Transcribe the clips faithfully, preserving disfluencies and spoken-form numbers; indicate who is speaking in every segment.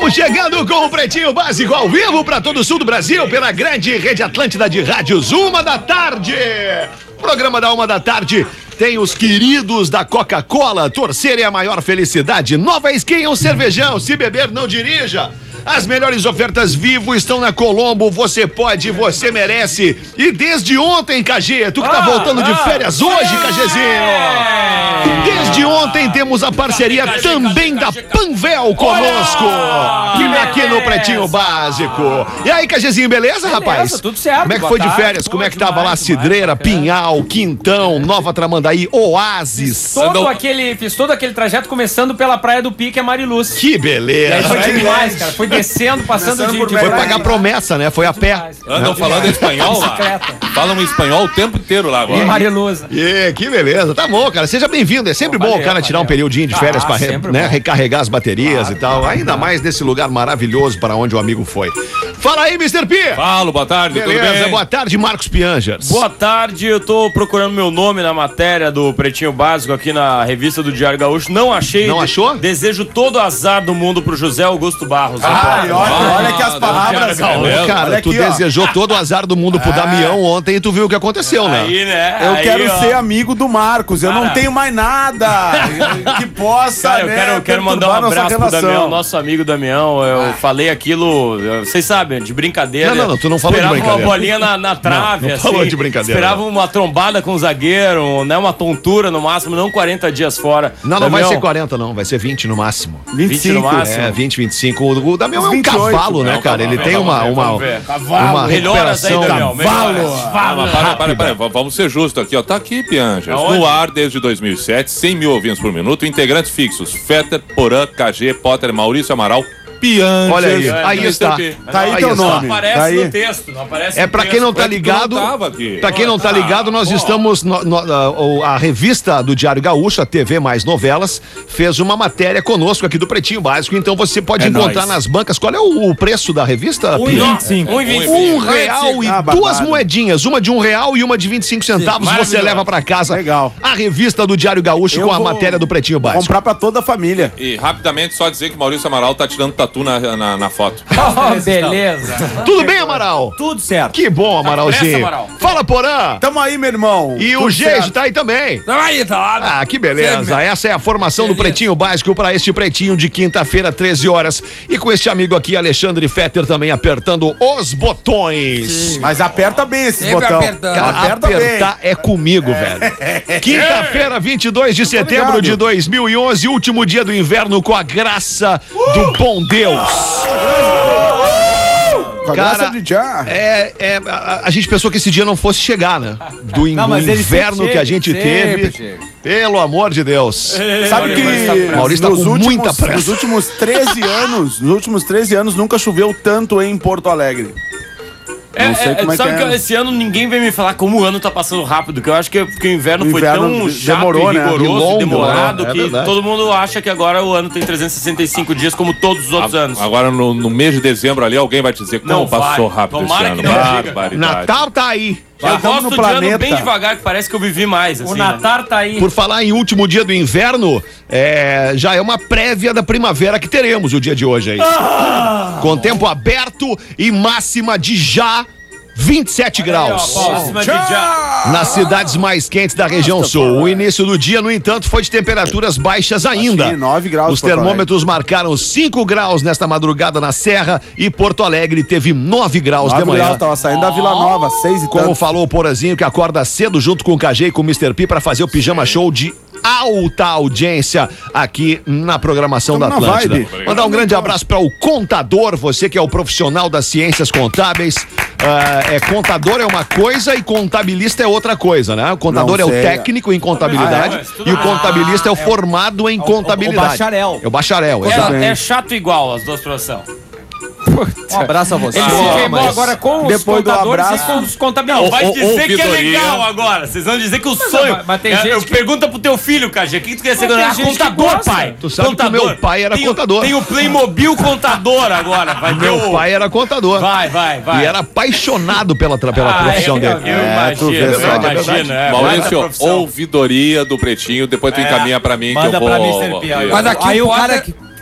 Speaker 1: Estamos chegando com o Pretinho Básico ao vivo para todo o sul do Brasil pela grande rede Atlântida de rádios, uma da tarde. Programa da uma da tarde tem os queridos da Coca-Cola. Torcer é a maior felicidade. Nova Skin, um cervejão. Se beber, não dirija. As melhores ofertas Vivo estão na Colombo. Você pode, você merece. E desde ontem, K G, tu que tá voltando de férias hoje, KGzinho. Desde ontem temos a parceria também da Panvel conosco. Aqui no Pretinho Básico. E aí, KGzinho, beleza, rapaz?
Speaker 2: Tudo certo.
Speaker 1: Como é que foi de férias? Como é que tava lá? Cidreira, Pinhal, Quintão, Nova Tramandaí, Oásis.
Speaker 2: Todo aquele, fiz todo aquele trajeto começando pela Praia do Pique, a Mariluz.
Speaker 1: Que beleza.
Speaker 2: Foi demais, cara. Foi descendo, passando de, de
Speaker 1: Foi pagar promessa, né? Foi a pé.
Speaker 3: Andam falando espanhol lá. Falam espanhol o tempo inteiro lá agora.
Speaker 2: E Mariluza.
Speaker 1: E que beleza. Tá bom, cara. Seja bem-vindo. É sempre bom o cara tirar um período de férias
Speaker 2: Ah,
Speaker 1: pra re-
Speaker 2: sempre
Speaker 1: né,
Speaker 2: bom.
Speaker 1: recarregar as baterias
Speaker 2: Claro,
Speaker 1: e tal. Ainda mais nesse lugar maravilhoso para onde o amigo foi. Fala aí, mister P.
Speaker 3: Falo, boa tarde, tudo
Speaker 1: Beleza.
Speaker 3: bem?
Speaker 1: Boa tarde, Marcos Piangers.
Speaker 4: Boa tarde, eu tô procurando meu nome na matéria do Pretinho Básico aqui na revista do Diário Gaúcho. Não achei.
Speaker 1: Não achou?
Speaker 4: Desejo todo azar do mundo pro José Augusto Barros.
Speaker 5: Ai, olha,
Speaker 3: Ah,
Speaker 5: olha que as palavras,
Speaker 3: Ô,
Speaker 1: Ô, cara,
Speaker 5: Olha
Speaker 1: tu
Speaker 5: aqui, ó.
Speaker 1: desejou todo o azar do mundo pro Damião ontem e tu viu o que aconteceu, né?
Speaker 4: Aí, né?
Speaker 5: Eu
Speaker 4: Aí,
Speaker 5: quero
Speaker 4: ó.
Speaker 5: ser amigo do Marcos. Eu não
Speaker 4: Cara.
Speaker 5: tenho mais nada que possa,
Speaker 4: Cara, eu
Speaker 5: né,
Speaker 4: quero, eu quero mandar um
Speaker 5: perturbar nossa
Speaker 4: abraço pro
Speaker 5: relação.
Speaker 4: Damião, nosso amigo Damião. Eu falei aquilo, eu- vocês sabem, de brincadeira.
Speaker 1: Não, não, não, tu não falou de
Speaker 4: Esperava
Speaker 1: brincadeira.
Speaker 4: uma bolinha na, na trave,
Speaker 1: não
Speaker 4: assim.
Speaker 1: falou de brincadeira,
Speaker 4: Esperava
Speaker 1: não.
Speaker 4: uma trombada com o zagueiro, né? Uma tontura no máximo, não quarenta dias fora.
Speaker 1: Não, não vai
Speaker 4: Damião,
Speaker 1: ser quarenta, não. Vai ser vinte no máximo.
Speaker 4: vinte no máximo.
Speaker 1: É, vinte, vinte e cinco. O o Damião é um
Speaker 5: vinte e oito.
Speaker 1: cavalo, né,
Speaker 3: Não,
Speaker 1: cara? Ele
Speaker 3: cavalo,
Speaker 1: tem uma,
Speaker 4: vamos ver,
Speaker 1: uma,
Speaker 4: vamos ver.
Speaker 1: uma
Speaker 4: Melhoras aí,
Speaker 1: recuperação.
Speaker 4: Damião. melhoras.
Speaker 3: Ah, mas para, para, para, v- vamos ser justos aqui, ó. Tá aqui, Piangers.
Speaker 4: Aonde?
Speaker 3: No ar desde dois mil e sete, cem mil ouvintes por minuto, integrantes fixos: Fetter, Porã, K G, Potter, Maurício Amaral, Piangers.
Speaker 1: Olha aí,
Speaker 4: É,
Speaker 1: aí
Speaker 4: mister
Speaker 1: está.
Speaker 3: P.
Speaker 5: Tá aí
Speaker 1: Aí
Speaker 5: teu
Speaker 1: está.
Speaker 4: Não
Speaker 5: nome.
Speaker 4: aparece
Speaker 5: Tá aí.
Speaker 4: no texto, não aparece
Speaker 1: É
Speaker 4: no
Speaker 1: pra
Speaker 4: texto.
Speaker 1: quem não tá
Speaker 3: Ué, tu
Speaker 1: ligado.
Speaker 3: não tava aqui.
Speaker 1: Pra quem não tá ligado, nós estamos. no- no- a, a revista do Diário Gaúcho, a T V Mais Novelas, fez uma matéria conosco aqui do Pretinho Básico. Então você pode
Speaker 5: É
Speaker 1: encontrar
Speaker 5: nóis.
Speaker 1: nas bancas. Qual é o, o preço da revista?
Speaker 2: Um e vinte e cinco.
Speaker 4: um e vinte e
Speaker 1: Um
Speaker 4: cinco.
Speaker 1: real e
Speaker 5: Ah,
Speaker 1: duas
Speaker 5: babado.
Speaker 1: moedinhas, uma de um real e uma de vinte e cinco centavos. Você
Speaker 4: maravilhoso.
Speaker 1: leva pra casa.
Speaker 5: Legal.
Speaker 1: A revista do Diário Gaúcho
Speaker 5: Eu
Speaker 1: com a
Speaker 5: vou
Speaker 1: matéria do Pretinho Básico.
Speaker 5: Comprar pra toda a família.
Speaker 3: E rapidamente só dizer que Maurício Amaral tá tirando tatu na, na, na foto.
Speaker 2: Oh, beleza.
Speaker 1: Tudo bem, Amaral?
Speaker 2: Tudo certo.
Speaker 1: Que bom, Amaralzinho.
Speaker 4: pressa, Amaral?
Speaker 1: Fala, Porã.
Speaker 5: Tamo aí, meu irmão.
Speaker 1: E o
Speaker 5: Tudo
Speaker 1: Geijo
Speaker 5: certo.
Speaker 1: tá aí também.
Speaker 4: Aí, tá lá.
Speaker 1: Ah, que beleza. Essa é a formação do Pretinho Básico para este Pretinho de quinta-feira, treze horas. E com este amigo aqui, Alexandre Fetter, também apertando os botões.
Speaker 5: Mas aperta bem esse
Speaker 6: Sempre
Speaker 5: botão.
Speaker 6: apertando.
Speaker 1: Cara,
Speaker 5: aperta
Speaker 1: apertar é comigo, velho. Quinta-feira, vinte e dois de setembro
Speaker 5: ligado.
Speaker 1: de dois mil e onze, último dia do inverno com a graça do bom Deus.
Speaker 5: Com a
Speaker 1: Cara,
Speaker 5: graça de já.
Speaker 1: É, é, a, a gente pensou que esse dia não fosse chegar, né? Do, in-
Speaker 2: Não,
Speaker 1: do
Speaker 2: mas ele
Speaker 1: inverno
Speaker 2: sempre
Speaker 1: que a gente
Speaker 6: sempre
Speaker 1: teve.
Speaker 6: chega.
Speaker 1: Pelo amor de Deus.
Speaker 5: Sabe que
Speaker 1: Maurício tá
Speaker 5: nos
Speaker 1: com
Speaker 5: últimos,
Speaker 1: muita pressa.
Speaker 5: nos últimos treze anos, nos últimos treze anos nunca choveu tanto em Porto Alegre.
Speaker 4: É,
Speaker 5: Não sei
Speaker 4: é,
Speaker 5: como é
Speaker 4: sabe
Speaker 5: que
Speaker 4: que,
Speaker 5: é.
Speaker 4: esse ano ninguém vem me falar como o ano tá passando rápido, que eu acho que, que o inverno,
Speaker 5: O
Speaker 4: foi
Speaker 5: inverno
Speaker 4: tão
Speaker 5: de-
Speaker 4: chato
Speaker 5: demorou,
Speaker 4: e
Speaker 5: né?
Speaker 4: rigoroso,
Speaker 1: E longo,
Speaker 4: demorado,
Speaker 1: né? É
Speaker 4: que
Speaker 1: verdade.
Speaker 4: todo mundo acha que agora o ano tem trezentos e sessenta e cinco dias, como todos os outros anos.
Speaker 3: Agora no, no mês de dezembro ali, alguém vai te dizer como
Speaker 4: Não
Speaker 3: passou
Speaker 4: vai.
Speaker 3: rápido
Speaker 4: Tomara
Speaker 3: esse ano.
Speaker 4: que não diga.
Speaker 3: Barbaridade.
Speaker 1: Natal tá aí.
Speaker 4: Eu
Speaker 5: Estamos
Speaker 4: gosto
Speaker 5: no
Speaker 4: de ano
Speaker 5: planeta.
Speaker 4: bem devagar, que parece que eu vivi mais. Assim,
Speaker 2: O
Speaker 4: né?
Speaker 2: Natal tá aí.
Speaker 1: Por falar em último dia do inverno, é, já é uma prévia da primavera que teremos o dia de hoje aí. Com tempo aberto e máxima de já vinte e sete graus.
Speaker 4: Próxima de já.
Speaker 1: Nas cidades mais quentes da região sul. O início do dia, no entanto, foi de temperaturas baixas ainda.
Speaker 5: Sim, nove graus
Speaker 1: Os
Speaker 5: em Porto
Speaker 1: termômetros marcaram cinco graus nesta madrugada na Serra e Porto Alegre teve nove graus de
Speaker 5: nove
Speaker 1: manhã.
Speaker 5: graus, tava saindo da Vila Nova, seis e
Speaker 1: Como
Speaker 5: tanto.
Speaker 1: falou o Porazinho, que acorda cedo junto com o K G e com o mister P para fazer o pijama show de alta audiência aqui na programação
Speaker 5: Tamo
Speaker 1: da
Speaker 5: na
Speaker 1: Atlântida.
Speaker 5: vibe.
Speaker 1: Mandar um grande abraço para o contador, você que é o profissional das ciências contábeis. Ah, é contador é uma coisa e contabilista é outra coisa, né? O contador
Speaker 5: Não
Speaker 1: é o
Speaker 5: sei.
Speaker 1: técnico em contabilidade
Speaker 4: Ah, é, mas tudo-
Speaker 1: e o contabilista é o
Speaker 2: é o-
Speaker 1: formado em
Speaker 2: o- o
Speaker 1: contabilidade.
Speaker 2: bacharel.
Speaker 1: É o bacharel,
Speaker 4: É,
Speaker 1: exato.
Speaker 4: é chato igual as duas profissões.
Speaker 6: Um abraço a você.
Speaker 2: Ele
Speaker 4: Ah,
Speaker 2: se queimou
Speaker 1: mas
Speaker 2: agora com os
Speaker 5: depois do
Speaker 2: contadores
Speaker 5: abraço-
Speaker 2: e com os contabilistas.
Speaker 4: Vai
Speaker 3: Ou-
Speaker 4: dizer que é
Speaker 3: ouvidoria.
Speaker 4: legal agora. Vocês vão dizer que o sonho.
Speaker 2: mas- mas tem
Speaker 4: É,
Speaker 2: gente
Speaker 4: eu
Speaker 2: que-
Speaker 4: Pergunta pro teu filho, K G. O que tu quer ser?
Speaker 2: Mas tem
Speaker 4: Ah,
Speaker 2: gente que
Speaker 4: contador,
Speaker 2: gosta.
Speaker 4: pai.
Speaker 1: Tu sabe que o meu pai era
Speaker 4: Tem o-
Speaker 1: contador.
Speaker 4: Tem o Playmobil contador agora. Vai ter
Speaker 1: Meu
Speaker 4: o...
Speaker 1: pai era contador.
Speaker 4: Vai, vai, vai.
Speaker 1: E era apaixonado pela, tra- pela
Speaker 4: Ah,
Speaker 1: profissão
Speaker 4: eu,
Speaker 1: dele.
Speaker 4: Eu
Speaker 5: É, tu
Speaker 4: imagino,
Speaker 5: vê
Speaker 4: eu
Speaker 5: só.
Speaker 1: É verdade.
Speaker 4: imagino. É,
Speaker 3: Maurício,
Speaker 4: baita profissão.
Speaker 3: ouvidoria do Pretinho, depois tu encaminha pra mim que
Speaker 2: Manda
Speaker 3: eu vou...
Speaker 2: pra mister P.
Speaker 6: Mas aqui
Speaker 2: Aí
Speaker 6: o
Speaker 2: o cara
Speaker 6: Potter-
Speaker 2: que...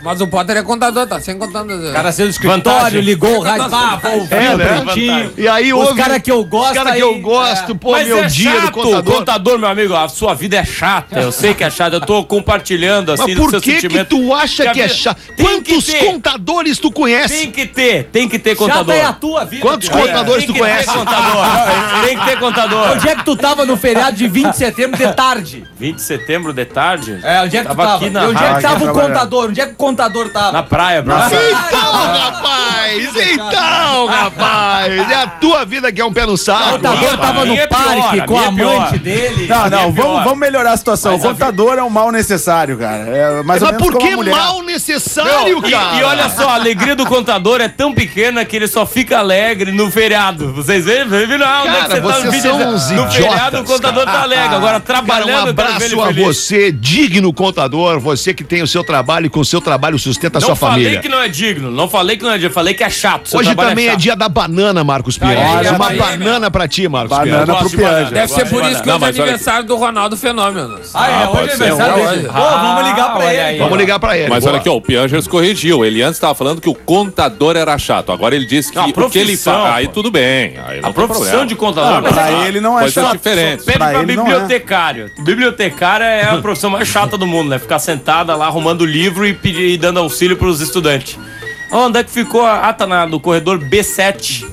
Speaker 7: Mas o Potter é contador, tá sem contando.
Speaker 6: O cara saiu do escritório,
Speaker 2: Vantagem.
Speaker 6: ligou o rádio, ah, vou ouvir
Speaker 1: É,
Speaker 6: o
Speaker 1: né?
Speaker 6: Pretinho.
Speaker 1: E aí
Speaker 6: Os
Speaker 1: ouve-
Speaker 6: caras que eu gosto
Speaker 1: Os caras que
Speaker 6: aí,
Speaker 1: eu gosto,
Speaker 6: é.
Speaker 1: pô,
Speaker 4: Mas
Speaker 1: meu
Speaker 4: é
Speaker 1: dia
Speaker 4: chato,
Speaker 1: do contador.
Speaker 4: contador, meu amigo, a sua vida é chata. Eu sei que é chata, eu tô compartilhando assim
Speaker 1: Mas
Speaker 4: do
Speaker 1: por
Speaker 4: seu
Speaker 1: que que
Speaker 4: sentimento.
Speaker 1: tu acha
Speaker 4: Que a
Speaker 1: que é
Speaker 4: vida-
Speaker 1: chato?
Speaker 4: Tem que
Speaker 1: Quantos
Speaker 4: ter.
Speaker 1: contadores tu conhece?
Speaker 4: Tem que ter, tem que ter contador.
Speaker 6: Chata é a tua vida.
Speaker 1: Quantos
Speaker 6: Pior.
Speaker 1: contadores
Speaker 4: Tem
Speaker 1: tu
Speaker 4: que
Speaker 1: conhece?
Speaker 4: ter contador. Tem que ter contador.
Speaker 6: Onde é que tu tava no feriado de vinte de setembro de tarde?
Speaker 4: vinte de setembro de tarde?
Speaker 6: É, onde é que tu
Speaker 4: Tava
Speaker 6: tava?
Speaker 4: aqui na
Speaker 6: E onde é que
Speaker 4: rádio,
Speaker 6: tava o
Speaker 5: trabalhando.
Speaker 6: contador? Onde é que o contador tava?
Speaker 4: Na praia, bro.
Speaker 1: Então, rapaz! Então, rapaz! É a tua vida que é um pé no
Speaker 6: O
Speaker 1: saco.
Speaker 6: contador
Speaker 4: a
Speaker 6: tava no
Speaker 4: minha é pior,
Speaker 6: parque
Speaker 4: a
Speaker 6: com a
Speaker 4: minha é
Speaker 6: amante
Speaker 4: pior.
Speaker 6: dele.
Speaker 5: Não, não,
Speaker 4: é
Speaker 5: vamos,
Speaker 4: pior.
Speaker 5: vamos melhorar a situação.
Speaker 4: Mas
Speaker 5: o
Speaker 4: a
Speaker 5: contador é um mal necessário, cara. É mais ou
Speaker 1: Mas
Speaker 5: menos
Speaker 1: por
Speaker 5: como
Speaker 1: que
Speaker 5: a mulher.
Speaker 1: mal necessário,
Speaker 4: E,
Speaker 1: cara?
Speaker 4: e olha só, a alegria do contador é tão pequena que ele só fica alegre no feriado. Vocês veem? Viram? Ah, onde é que
Speaker 1: Cara,
Speaker 4: você tá no
Speaker 1: vocês
Speaker 4: vídeo?
Speaker 1: são uns
Speaker 4: No feriado o
Speaker 1: idiotas,
Speaker 4: contador tá alegre. Agora
Speaker 1: Cara, um
Speaker 4: trabalhando, eu quero ver
Speaker 1: abraço
Speaker 4: ele
Speaker 1: a
Speaker 4: feliz.
Speaker 1: você, digno contador, você que tem o seu trabalho e com o seu trabalho sustenta a
Speaker 4: Não
Speaker 1: sua
Speaker 4: falei
Speaker 1: família.
Speaker 4: que não é digno, não falei que não é digno, falei que é chato. Seu
Speaker 1: Hoje
Speaker 4: trabalho
Speaker 1: também é,
Speaker 4: chato.
Speaker 1: dia da banana, Marcos Pires.
Speaker 4: aí,
Speaker 1: Uma
Speaker 4: aí,
Speaker 1: banana pra ti, Marcos
Speaker 5: Banana
Speaker 1: Pires.
Speaker 4: Eu gosto
Speaker 5: pro
Speaker 4: de banana,
Speaker 5: Pianja.
Speaker 4: eu
Speaker 7: Deve
Speaker 4: gosto
Speaker 7: ser
Speaker 4: de
Speaker 7: por
Speaker 4: banana.
Speaker 7: isso que
Speaker 3: Não,
Speaker 7: hoje é
Speaker 3: mas olha
Speaker 7: aniversário do Ronaldo Fenômeno.
Speaker 6: Ah, é,
Speaker 3: Ah,
Speaker 6: hoje é
Speaker 3: pode ser.
Speaker 6: aniversário
Speaker 7: Hoje.
Speaker 6: dele. Pô, vamos ligar pra
Speaker 4: olha
Speaker 6: ele.
Speaker 4: aí.
Speaker 1: Vamos ligar pra ele.
Speaker 3: Mas
Speaker 1: boa.
Speaker 3: olha aqui, ó, o Piangers corrigiu. Ele antes estava falando que o contador era chato. Agora ele disse que
Speaker 4: Não, a
Speaker 3: o que ele
Speaker 4: profissão,
Speaker 3: faz. Aí
Speaker 4: pô.
Speaker 3: tudo bem. Aí não
Speaker 4: A
Speaker 3: tem
Speaker 4: profissão
Speaker 3: problema.
Speaker 4: de contador...
Speaker 5: Ah, pra ele não é
Speaker 3: Coisas
Speaker 5: chato.
Speaker 3: diferentes.
Speaker 4: Pede
Speaker 5: Pra
Speaker 4: pra,
Speaker 5: ele não é.
Speaker 4: bibliotecário. Bibliotecária é a profissão mais chata do mundo, né? Ficar sentada lá arrumando livro e, pedir, e dando auxílio pros estudantes. Onde é que ficou? Ah, tá na, no corredor B sete.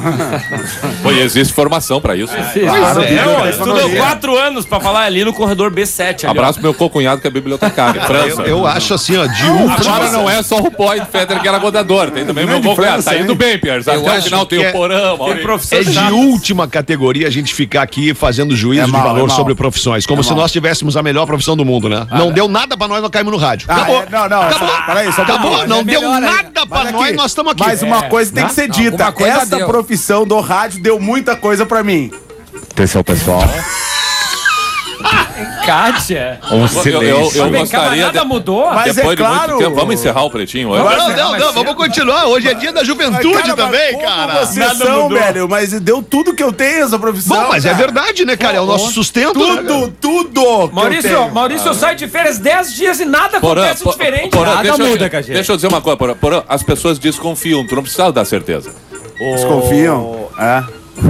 Speaker 3: Pô, e existe formação pra isso.
Speaker 5: Claro,
Speaker 1: é,
Speaker 4: Não,
Speaker 1: ó,
Speaker 4: estudou quatro anos pra falar ali no corredor B sete. Ali, ó.
Speaker 3: Abraço pro meu co-cunhado que é bibliotecário, França.
Speaker 1: Eu, eu acho assim, ó, de última.
Speaker 3: Agora não é só o Boy Feder que era contador. Tem também o meu
Speaker 5: Grande
Speaker 3: co-cunhado.
Speaker 5: França,
Speaker 3: Tá indo
Speaker 5: hein?
Speaker 3: bem, Piers. Até o
Speaker 1: acho
Speaker 3: final tem
Speaker 1: que
Speaker 3: o
Speaker 1: é-
Speaker 3: Porão,
Speaker 4: Tem
Speaker 3: Maurício.
Speaker 4: profissão
Speaker 1: É de
Speaker 4: chata.
Speaker 1: última categoria a gente ficar aqui fazendo juízo
Speaker 5: É mal,
Speaker 1: de valor
Speaker 5: é mal.
Speaker 1: sobre profissões. Como
Speaker 5: É
Speaker 1: se
Speaker 5: mal.
Speaker 1: nós tivéssemos a melhor profissão do mundo, né? não deu nada pra nós, nós caímos no rádio.
Speaker 5: Ah,
Speaker 1: Acabou.
Speaker 5: é, não, não,
Speaker 1: Acabou.
Speaker 5: só- peraí, só um
Speaker 1: Acabou.
Speaker 5: pouquinho.
Speaker 1: Não
Speaker 6: É
Speaker 1: deu
Speaker 6: melhor ainda.
Speaker 1: nada pra
Speaker 5: Mas
Speaker 1: nós,
Speaker 5: aqui,
Speaker 1: nós estamos aqui.
Speaker 5: Mas uma coisa tem que ser dita.
Speaker 7: Alguma coisa
Speaker 5: Essa
Speaker 7: deu.
Speaker 5: profissão do rádio deu muita coisa pra mim.
Speaker 8: Atenção, pessoal.
Speaker 2: Kátia.
Speaker 8: Um
Speaker 3: Eu, eu, eu
Speaker 2: Vem cá, mas
Speaker 3: gostaria
Speaker 2: nada
Speaker 3: de...
Speaker 2: mudou?
Speaker 5: Mas
Speaker 3: Depois
Speaker 5: é
Speaker 3: de
Speaker 5: claro.
Speaker 3: muito tempo, vamos encerrar o Pretinho hoje?
Speaker 1: Não, não, não, vamos continuar. Hoje é dia da juventude
Speaker 5: Mas, cara,
Speaker 1: também,
Speaker 5: mas
Speaker 1: cara.
Speaker 5: como vocês
Speaker 4: Nada
Speaker 5: são,
Speaker 4: mudou.
Speaker 5: velho, mas deu tudo que eu tenho essa profissão.
Speaker 1: Bom, mas é
Speaker 5: cara.
Speaker 1: verdade, né, cara? É o nosso sustento. né, cara?
Speaker 5: Tudo, tudo. que eu
Speaker 2: Maurício,
Speaker 5: tenho.
Speaker 2: Maurício, eu saio de férias dez dias e nada
Speaker 3: Porã,
Speaker 2: acontece
Speaker 3: po-
Speaker 2: diferente.
Speaker 3: Porã,
Speaker 6: Nada
Speaker 3: deixa,
Speaker 6: muda,
Speaker 3: eu,
Speaker 6: Cagê.
Speaker 3: deixa eu dizer uma coisa, Porã. Porã, as pessoas desconfiam, tu não precisa dar certeza.
Speaker 5: Desconfiam? É.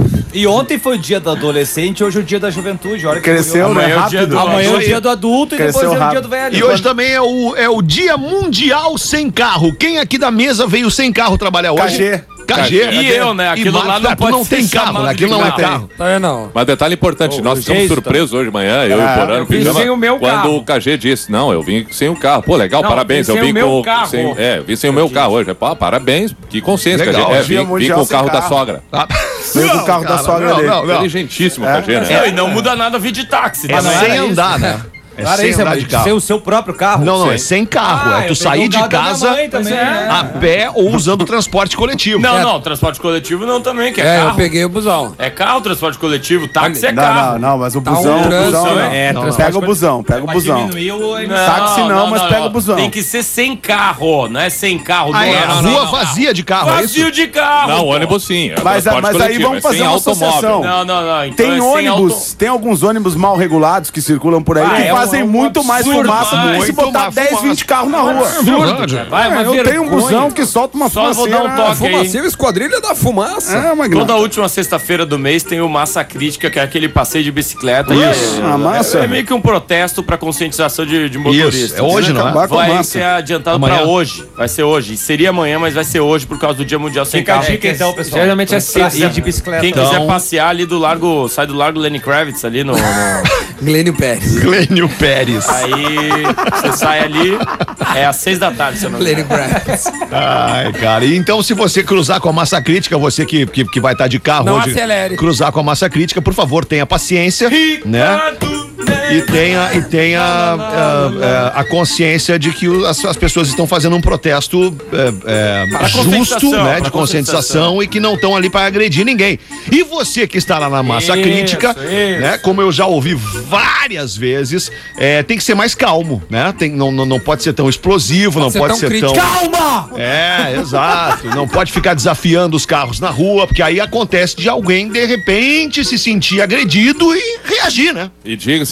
Speaker 6: E ontem foi o dia do adolescente, hoje é o dia da juventude. Olha que
Speaker 5: Cresceu,
Speaker 6: curioso.
Speaker 5: né?
Speaker 4: Amanhã é o dia
Speaker 5: Rápido.
Speaker 4: do-
Speaker 6: Amanhã é o
Speaker 1: Isso
Speaker 6: dia
Speaker 1: aí.
Speaker 6: do adulto e
Speaker 5: Cresceu
Speaker 6: depois é o dia
Speaker 5: rápido.
Speaker 6: do velho.
Speaker 1: E hoje também é o, é o Dia Mundial Sem Carro. Quem aqui da mesa veio sem carro trabalhar hoje?
Speaker 5: Cagê.
Speaker 1: Cagê.
Speaker 4: E eu, né? Aquilo
Speaker 1: E
Speaker 4: lá não
Speaker 1: tu
Speaker 4: pode
Speaker 1: não
Speaker 4: ser
Speaker 1: tem carro,
Speaker 4: chamado
Speaker 1: né? Aquilo
Speaker 4: de
Speaker 1: não é
Speaker 4: carro.
Speaker 1: carro.
Speaker 7: Tá vendo, não?
Speaker 3: Mas detalhe importante, nós ficamos
Speaker 6: jeito
Speaker 3: surpresos hoje de manhã, eu e
Speaker 5: É,
Speaker 3: o Porã, no
Speaker 2: eu vim
Speaker 3: pijama,
Speaker 2: sem o meu
Speaker 3: quando
Speaker 2: carro.
Speaker 3: o K G disse, não, eu vim sem o carro. Pô, legal,
Speaker 2: Não,
Speaker 3: parabéns.
Speaker 2: vim
Speaker 3: Eu
Speaker 2: sem
Speaker 3: vim
Speaker 2: o meu
Speaker 3: com
Speaker 2: carro.
Speaker 3: sem- é, vim sem o meu carro hoje. Pô, parabéns, que consciência,
Speaker 1: Legal,
Speaker 3: K G. É,
Speaker 5: Dia
Speaker 3: vim, vim
Speaker 5: Mundial
Speaker 3: com o
Speaker 5: sem
Speaker 3: carro da
Speaker 5: carro.
Speaker 3: sogra.
Speaker 1: Ah,
Speaker 5: Veio com o carro da
Speaker 1: cara,
Speaker 5: sogra
Speaker 1: não,
Speaker 5: dele.
Speaker 1: não, não.
Speaker 3: Inteligentíssimo, K G, né?
Speaker 4: Não, e não muda nada vir de táxi.
Speaker 1: É
Speaker 4: né?
Speaker 1: sem
Speaker 6: era
Speaker 1: andar, né? É
Speaker 6: Cara,
Speaker 1: sem
Speaker 6: isso
Speaker 1: andar
Speaker 6: é
Speaker 1: de
Speaker 6: ser
Speaker 1: carro.
Speaker 6: o seu próprio carro.
Speaker 1: Não, não, é sem carro.
Speaker 6: Ah,
Speaker 1: é
Speaker 6: eu
Speaker 1: tu sair
Speaker 6: peguei o
Speaker 1: de
Speaker 6: carro da minha
Speaker 1: casa
Speaker 6: mãe também, né?
Speaker 1: a pé ou usando o transporte coletivo.
Speaker 4: Não, não, transporte coletivo não também, que é,
Speaker 7: É, eu
Speaker 4: carro.
Speaker 7: peguei o busão.
Speaker 4: É carro, transporte coletivo, táxi é
Speaker 5: Não,
Speaker 4: carro.
Speaker 5: não, não, mas o
Speaker 7: Tá um
Speaker 5: busão, o
Speaker 7: trânsito,
Speaker 5: busão
Speaker 7: né?
Speaker 5: não.
Speaker 6: É,
Speaker 5: Não,
Speaker 6: transporte
Speaker 5: pega o busão, pega o
Speaker 6: Pra
Speaker 5: busão.
Speaker 6: diminuir o...
Speaker 4: Não,
Speaker 5: Táxi não, mas pega o busão.
Speaker 4: Tem que ser sem carro, não é sem carro.
Speaker 1: Ah, é,
Speaker 4: não,
Speaker 1: a
Speaker 4: não,
Speaker 1: rua
Speaker 4: não.
Speaker 1: vazia de carro, é isso?
Speaker 4: Vazio de carro.
Speaker 3: Não,
Speaker 4: pô.
Speaker 3: ônibus sim. É
Speaker 5: Mas,
Speaker 3: transporte
Speaker 5: mas aí
Speaker 3: coletivo,
Speaker 5: vamos
Speaker 3: é
Speaker 5: fazer
Speaker 3: sem
Speaker 5: uma
Speaker 3: automóvel.
Speaker 5: associação.
Speaker 4: Não, não, não. Então
Speaker 5: Tem
Speaker 4: é sem
Speaker 5: ônibus,
Speaker 4: auto-
Speaker 5: tem alguns ônibus mal regulados que circulam por aí
Speaker 4: Ah,
Speaker 5: que
Speaker 4: é um-
Speaker 5: fazem
Speaker 4: é um
Speaker 5: muito mais
Speaker 4: absurdo,
Speaker 5: fumaça do que
Speaker 1: muito
Speaker 5: se botar
Speaker 1: mais
Speaker 5: dez,
Speaker 1: fumaça.
Speaker 5: vinte carros na rua.
Speaker 1: Verdade.
Speaker 4: Vai, uma
Speaker 5: É, eu tenho um
Speaker 4: vergonha.
Speaker 5: busão que solta uma
Speaker 4: Só vou
Speaker 5: fumaceira.
Speaker 4: dar um toque aí.
Speaker 7: Fumaceira, esquadrilha da fumaça.
Speaker 5: É, Magnata.
Speaker 4: Toda última sexta-feira do mês tem o Massa Crítica, que é aquele passeio de bicicleta.
Speaker 1: Isso.
Speaker 4: É,
Speaker 5: Ah, massa.
Speaker 4: é meio que um protesto para conscientização de, de motoristas.
Speaker 1: Isso, é hoje, não é?
Speaker 5: Acabar com a
Speaker 4: Vai
Speaker 5: massa.
Speaker 4: ser adiantado
Speaker 1: Amanhã.
Speaker 4: para hoje. Vai ser hoje. Seria amanhã, mas vai ser hoje por causa do Dia Mundial Sem
Speaker 6: Fica a
Speaker 4: Carro.
Speaker 6: dica então, pessoal.
Speaker 2: Geralmente é
Speaker 6: Pra
Speaker 2: sexta.
Speaker 6: ir de bicicleta.
Speaker 4: Quem
Speaker 1: Então-
Speaker 4: quiser passear ali do largo, sai do largo Lenny Kravitz ali no. no-
Speaker 7: Glênio Pérez.
Speaker 1: Glênio Pérez.
Speaker 4: aí você sai ali, é às seis da tarde, se eu não me
Speaker 7: Glênio
Speaker 4: engano.
Speaker 7: Pérez.
Speaker 1: Ai, cara. E então, se você cruzar com a massa crítica, você que, que, que vai estar de carro
Speaker 7: Não
Speaker 1: hoje,
Speaker 7: acelere.
Speaker 1: cruzar com a massa crítica, por favor, tenha paciência, né? E tenha, e tenha ah, ah, a consciência de que o- as, as pessoas estão fazendo um protesto é, é,
Speaker 4: Para
Speaker 1: justo,
Speaker 4: conscientização,
Speaker 1: né?
Speaker 4: para
Speaker 1: De conscientização e que não estão ali para agredir ninguém. E você que está lá na massa
Speaker 2: Isso,
Speaker 1: crítica,
Speaker 2: isso.
Speaker 1: né? Como eu já ouvi várias vezes, é, tem que ser mais calmo, né? Tem, não, não, não pode ser tão explosivo, não
Speaker 7: ser
Speaker 1: pode
Speaker 7: tão
Speaker 1: ser
Speaker 7: crítico.
Speaker 1: tão.
Speaker 6: Calma!
Speaker 1: É, exato. Não pode ficar desafiando os carros na rua, porque aí acontece de alguém, de repente, se sentir agredido e reagir, né?
Speaker 3: E diga-se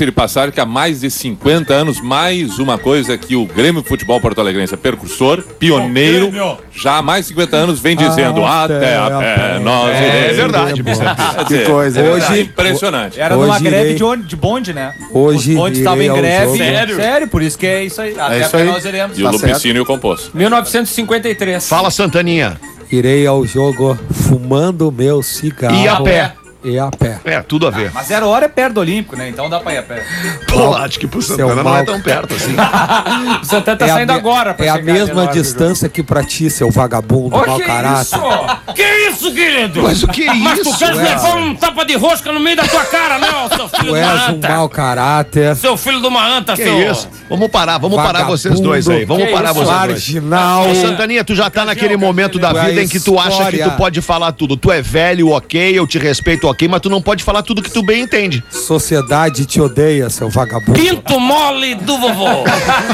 Speaker 3: diga-se de passagem que há mais de cinquenta anos, mais uma coisa que o Grêmio Futebol Porto Alegrense é percursor, pioneiro, já há mais de cinquenta anos vem dizendo até a pé, nós
Speaker 1: É
Speaker 3: iremos.
Speaker 1: verdade,
Speaker 3: Quer
Speaker 5: Que
Speaker 3: dizer,
Speaker 5: coisa.
Speaker 3: é verdade,
Speaker 6: Hoje-
Speaker 3: impressionante.
Speaker 2: Era
Speaker 6: Hoje
Speaker 2: numa greve
Speaker 6: irei-
Speaker 2: de, onde, de bonde, né?
Speaker 6: Hoje
Speaker 2: Os bondes estavam em
Speaker 6: irei ao
Speaker 2: greve.
Speaker 6: jogo.
Speaker 2: Sério? Sério, por isso que é isso aí. Até
Speaker 5: isso
Speaker 2: a pé
Speaker 5: aí.
Speaker 2: nós iremos.
Speaker 3: E o
Speaker 5: Tá
Speaker 3: Lupicínio compôs.
Speaker 2: mil novecentos e cinquenta e três.
Speaker 1: Fala, Santaninha.
Speaker 6: Irei ao jogo fumando meu cigarro.
Speaker 1: E a pé.
Speaker 6: E a pé.
Speaker 1: É, tudo a ver.
Speaker 2: Mas zero hora é perto do Olímpico, né? Então dá pra ir a pé.
Speaker 1: Pô, acho que pro Santana não é
Speaker 6: mal-
Speaker 1: tão perto assim.
Speaker 2: O Santana tá
Speaker 6: É a
Speaker 2: saindo
Speaker 6: me-
Speaker 2: agora pra
Speaker 6: É a
Speaker 2: chegar
Speaker 6: mesma
Speaker 2: menor do
Speaker 6: distância que pra ti, seu vagabundo,
Speaker 4: Ô,
Speaker 6: mau
Speaker 4: que
Speaker 6: caráter.
Speaker 4: isso? Que isso, querido?
Speaker 1: Mas o que é
Speaker 4: Mas tu
Speaker 1: isso?
Speaker 4: quer
Speaker 6: é.
Speaker 4: levar um tapa de rosca no meio da tua cara, não, seu filho
Speaker 6: Tu
Speaker 4: de uma
Speaker 6: és um
Speaker 4: anta.
Speaker 6: mau caráter.
Speaker 4: Seu filho de uma anta,
Speaker 1: Que
Speaker 4: seu...
Speaker 1: isso? Vamos parar, vamos parar vocês dois aí. Vamos
Speaker 2: Que
Speaker 1: parar
Speaker 2: isso?
Speaker 1: vocês dois.
Speaker 6: Marginal.
Speaker 1: Ô, Santaninha, tu já tá naquele momento da
Speaker 6: Tu é
Speaker 1: vida em que tu acha que tu
Speaker 6: escória.
Speaker 1: pode falar tudo. Tu é velho, ok, eu te respeito, ok, mas tu não pode falar tudo que tu bem entende.
Speaker 6: Sociedade te odeia, seu vagabundo.
Speaker 4: Pinto mole do vovô.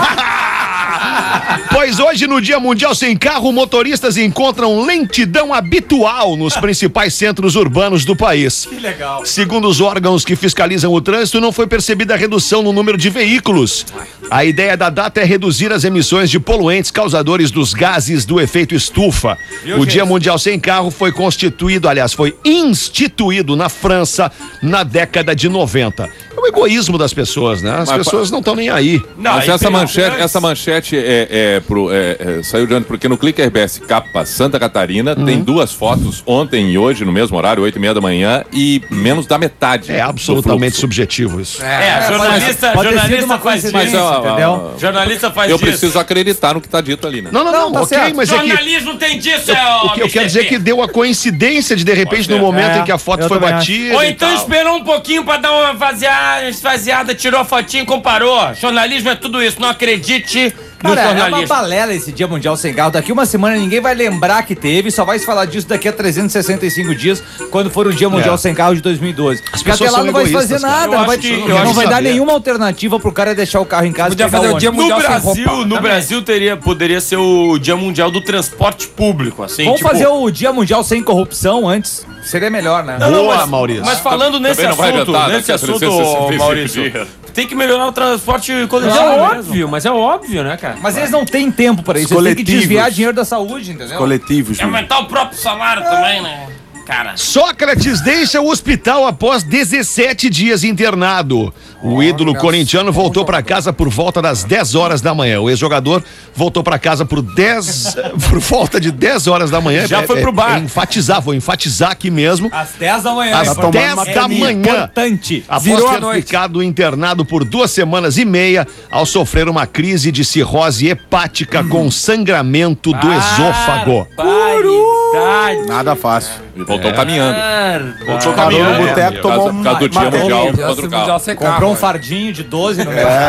Speaker 1: Pois hoje, no Dia Mundial Sem Carro, motoristas encontram lentidão habitual nos principais centros urbanos do país.
Speaker 2: Que legal.
Speaker 1: Segundo os órgãos que fiscalizam o trânsito, não foi percebida a redução no número de veículos. A ideia da data é reduzir as emissões de poluentes causadores dos gases do efeito estufa. O Dia Mundial Sem Carro foi constituído, aliás, foi instituído na França na década de noventa. É o egoísmo das pessoas, né? As
Speaker 3: Mas,
Speaker 1: pessoas não estão nem aí.
Speaker 4: Não,
Speaker 3: Mas
Speaker 4: é
Speaker 3: essa manchete,
Speaker 4: impressionante.
Speaker 3: essa manchete é, é pro, é, é, saiu de onde? Porque no Clique R B S capa Santa Catarina tem duas fotos ontem e hoje no mesmo horário, oito e meia da manhã, e menos da metade.
Speaker 1: É
Speaker 3: do
Speaker 1: absolutamente
Speaker 3: fluxo.
Speaker 1: subjetivo isso.
Speaker 4: É, jornalista,
Speaker 2: pode ter sido
Speaker 4: jornalista
Speaker 2: uma
Speaker 4: faz
Speaker 2: coincidência,
Speaker 4: isso.
Speaker 3: Mas, ó,
Speaker 2: entendeu?
Speaker 3: ó,
Speaker 4: Jornalista faz
Speaker 3: Eu
Speaker 4: isso.
Speaker 3: preciso acreditar no que está dito ali, né?
Speaker 1: Não, não, não,
Speaker 2: tá
Speaker 1: ok,
Speaker 2: certo.
Speaker 1: mas é que
Speaker 4: Jornalismo tem disso, é
Speaker 1: o que eu quero dizer é que deu a coincidência de de repente no momento
Speaker 2: É,
Speaker 1: em que a foto
Speaker 2: eu
Speaker 1: foi
Speaker 2: também acho.
Speaker 1: batida.
Speaker 4: Ou
Speaker 1: e
Speaker 4: então
Speaker 1: tal.
Speaker 4: esperou um pouquinho pra dar uma esvaziada, esvaziada, tirou a fotinha e comparou. Jornalismo é tudo isso, não acredite no
Speaker 2: Cara, é uma
Speaker 4: jornalismo.
Speaker 2: balela esse Dia Mundial Sem Carro. Daqui uma semana ninguém vai lembrar que teve, só vai se falar disso daqui a trezentos e sessenta e cinco dias, quando for o Dia Mundial
Speaker 1: É.
Speaker 2: Sem Carro de dois mil e doze. Porque
Speaker 1: pessoas
Speaker 2: até lá
Speaker 1: são
Speaker 2: não vai
Speaker 1: egoístas,
Speaker 2: fazer
Speaker 1: cara.
Speaker 2: nada,
Speaker 4: Eu
Speaker 2: não
Speaker 4: acho
Speaker 2: vai,
Speaker 4: que- eu
Speaker 2: não
Speaker 1: acho
Speaker 2: vai
Speaker 1: que
Speaker 2: dar
Speaker 1: saber.
Speaker 2: nenhuma alternativa pro cara deixar o carro em casa e
Speaker 7: Podia
Speaker 2: pegar
Speaker 7: fazer o
Speaker 2: ônibus.
Speaker 7: Dia
Speaker 4: No
Speaker 7: Mundial sem
Speaker 4: Brasil,
Speaker 7: roupa.
Speaker 4: no Brasil teria, poderia ser o Dia Mundial do Transporte Público, assim.
Speaker 2: Vamos
Speaker 4: tipo-
Speaker 2: fazer o Dia Mundial Sem Corrupção antes? Seria melhor, né?
Speaker 4: Não, não,
Speaker 1: Boa,
Speaker 4: mas,
Speaker 1: Maurício.
Speaker 4: Mas falando nesse
Speaker 3: Também não vai
Speaker 4: assunto,
Speaker 3: adiantar,
Speaker 4: nesse
Speaker 3: daqui a
Speaker 4: assunto,
Speaker 3: trezentos e sessenta e cinco
Speaker 4: Maurício,
Speaker 3: dias.
Speaker 4: tem que melhorar o transporte coletivo.
Speaker 2: Mas é
Speaker 4: mesmo.
Speaker 2: óbvio,
Speaker 4: mas é óbvio, né, cara?
Speaker 2: Mas eles não têm tempo para isso,
Speaker 5: Os
Speaker 2: eles têm que
Speaker 5: coletivos.
Speaker 2: desviar dinheiro da saúde, entendeu?
Speaker 5: Coletivos.
Speaker 4: E aumentar o próprio salário também, né? Cara.
Speaker 1: Sócrates deixa o hospital após dezessete dias internado. O ídolo corintiano voltou para casa por volta das dez horas da manhã. O ex-jogador voltou para casa por dez, por volta de dez horas da manhã.
Speaker 4: Já foi pro bar.
Speaker 1: É, enfatizar, vou enfatizar aqui mesmo.
Speaker 2: Às dez da manhã.
Speaker 1: Às
Speaker 2: é importante.
Speaker 1: dez da
Speaker 2: É
Speaker 1: manhã.
Speaker 2: Importante.
Speaker 1: Após
Speaker 2: Virou a
Speaker 1: ter
Speaker 2: noite.
Speaker 1: ficado internado por duas semanas e meia ao sofrer uma crise de cirrose hepática com sangramento do esôfago.
Speaker 4: Barbaridade.
Speaker 5: Nada fácil.
Speaker 3: Ele voltou caminhando.
Speaker 4: Voltou
Speaker 5: Parou no
Speaker 4: caminhando.
Speaker 5: boteco,
Speaker 3: Por
Speaker 5: tomou
Speaker 3: causa, por causa do
Speaker 5: uma-
Speaker 3: Dia
Speaker 5: uma
Speaker 3: Mundial
Speaker 5: bomba.
Speaker 3: contra o
Speaker 7: Mundial
Speaker 3: carro.
Speaker 7: sem
Speaker 2: Comprou
Speaker 7: carro.
Speaker 2: um fardinho de doze no meu.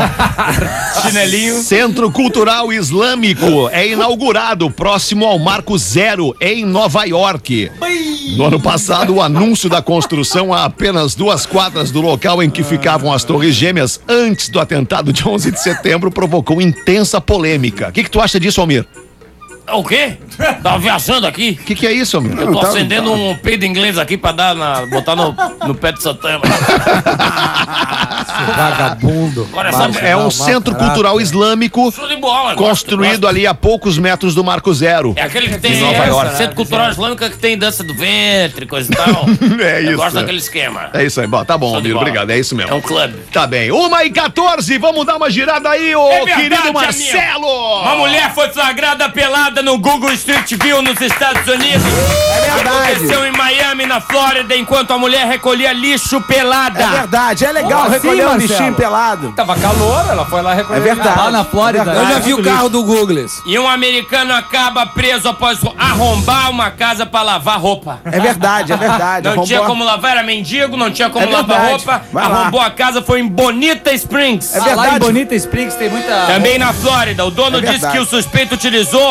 Speaker 4: Chinelinho.
Speaker 1: Centro Cultural Islâmico é inaugurado próximo ao Marco Zero, em Nova York. No ano passado, o anúncio da construção a apenas duas quadras do local em que ficavam as Torres Gêmeas antes do atentado de onze de setembro provocou intensa polêmica. O que, que tu acha disso, Almir?
Speaker 4: O quê? Tava viajando aqui.
Speaker 1: O que, que é isso, Almir?
Speaker 4: Eu tô
Speaker 5: tá-
Speaker 4: acendendo um peido inglês aqui pra dar na, botar no, no pé de Santana.
Speaker 6: Vagabundo.
Speaker 4: Agora sabe,
Speaker 1: É um centro cultural islâmico
Speaker 4: show de bola.
Speaker 1: construído
Speaker 4: gosto,
Speaker 1: ali a poucos metros do Marco Zero.
Speaker 4: É aquele que tem
Speaker 1: Em Nova
Speaker 4: é,
Speaker 1: York.
Speaker 4: Centro Cultural Islâmico que tem dança do ventre, coisa e tal.
Speaker 1: É
Speaker 4: Eu
Speaker 1: isso.
Speaker 4: gosto daquele esquema.
Speaker 1: É isso aí. Bom, tá bom,
Speaker 4: Show de
Speaker 1: Almir.
Speaker 4: bola.
Speaker 1: Obrigado. É isso mesmo.
Speaker 4: É um clube.
Speaker 1: Tá bem. Uma e quatorze, vamos dar uma girada aí, ô
Speaker 4: É verdade,
Speaker 1: querido
Speaker 4: amigo.
Speaker 1: Marcelo!
Speaker 4: Uma mulher foi flagrada pelada no Google Street View nos Estados Unidos.
Speaker 5: É verdade.
Speaker 4: Aconteceu em Miami, na Flórida, enquanto a mulher recolhia lixo pelada.
Speaker 5: É verdade, é legal
Speaker 2: Como
Speaker 5: recolher
Speaker 2: assim,
Speaker 5: um
Speaker 2: Marcelo?
Speaker 5: bichinho pelado.
Speaker 2: Tava calor, ela foi lá recolher.
Speaker 5: É verdade.
Speaker 2: Lá na Flórida.
Speaker 7: Eu já vi o carro do Googles.
Speaker 4: E um americano acaba preso após arrombar uma casa pra lavar roupa.
Speaker 5: É verdade, é verdade.
Speaker 4: Não
Speaker 5: Arrombou-
Speaker 4: tinha como lavar, era mendigo, não tinha como
Speaker 5: É
Speaker 4: lavar
Speaker 5: verdade.
Speaker 4: roupa.
Speaker 5: Vai lá.
Speaker 4: Arrombou a casa, foi em Bonita Springs.
Speaker 5: É
Speaker 2: Ah, lá em
Speaker 5: verdade.
Speaker 2: Bonita Springs tem muita...
Speaker 4: Também na Flórida, o dono
Speaker 5: É
Speaker 4: disse
Speaker 5: verdade.
Speaker 4: que o suspeito utilizou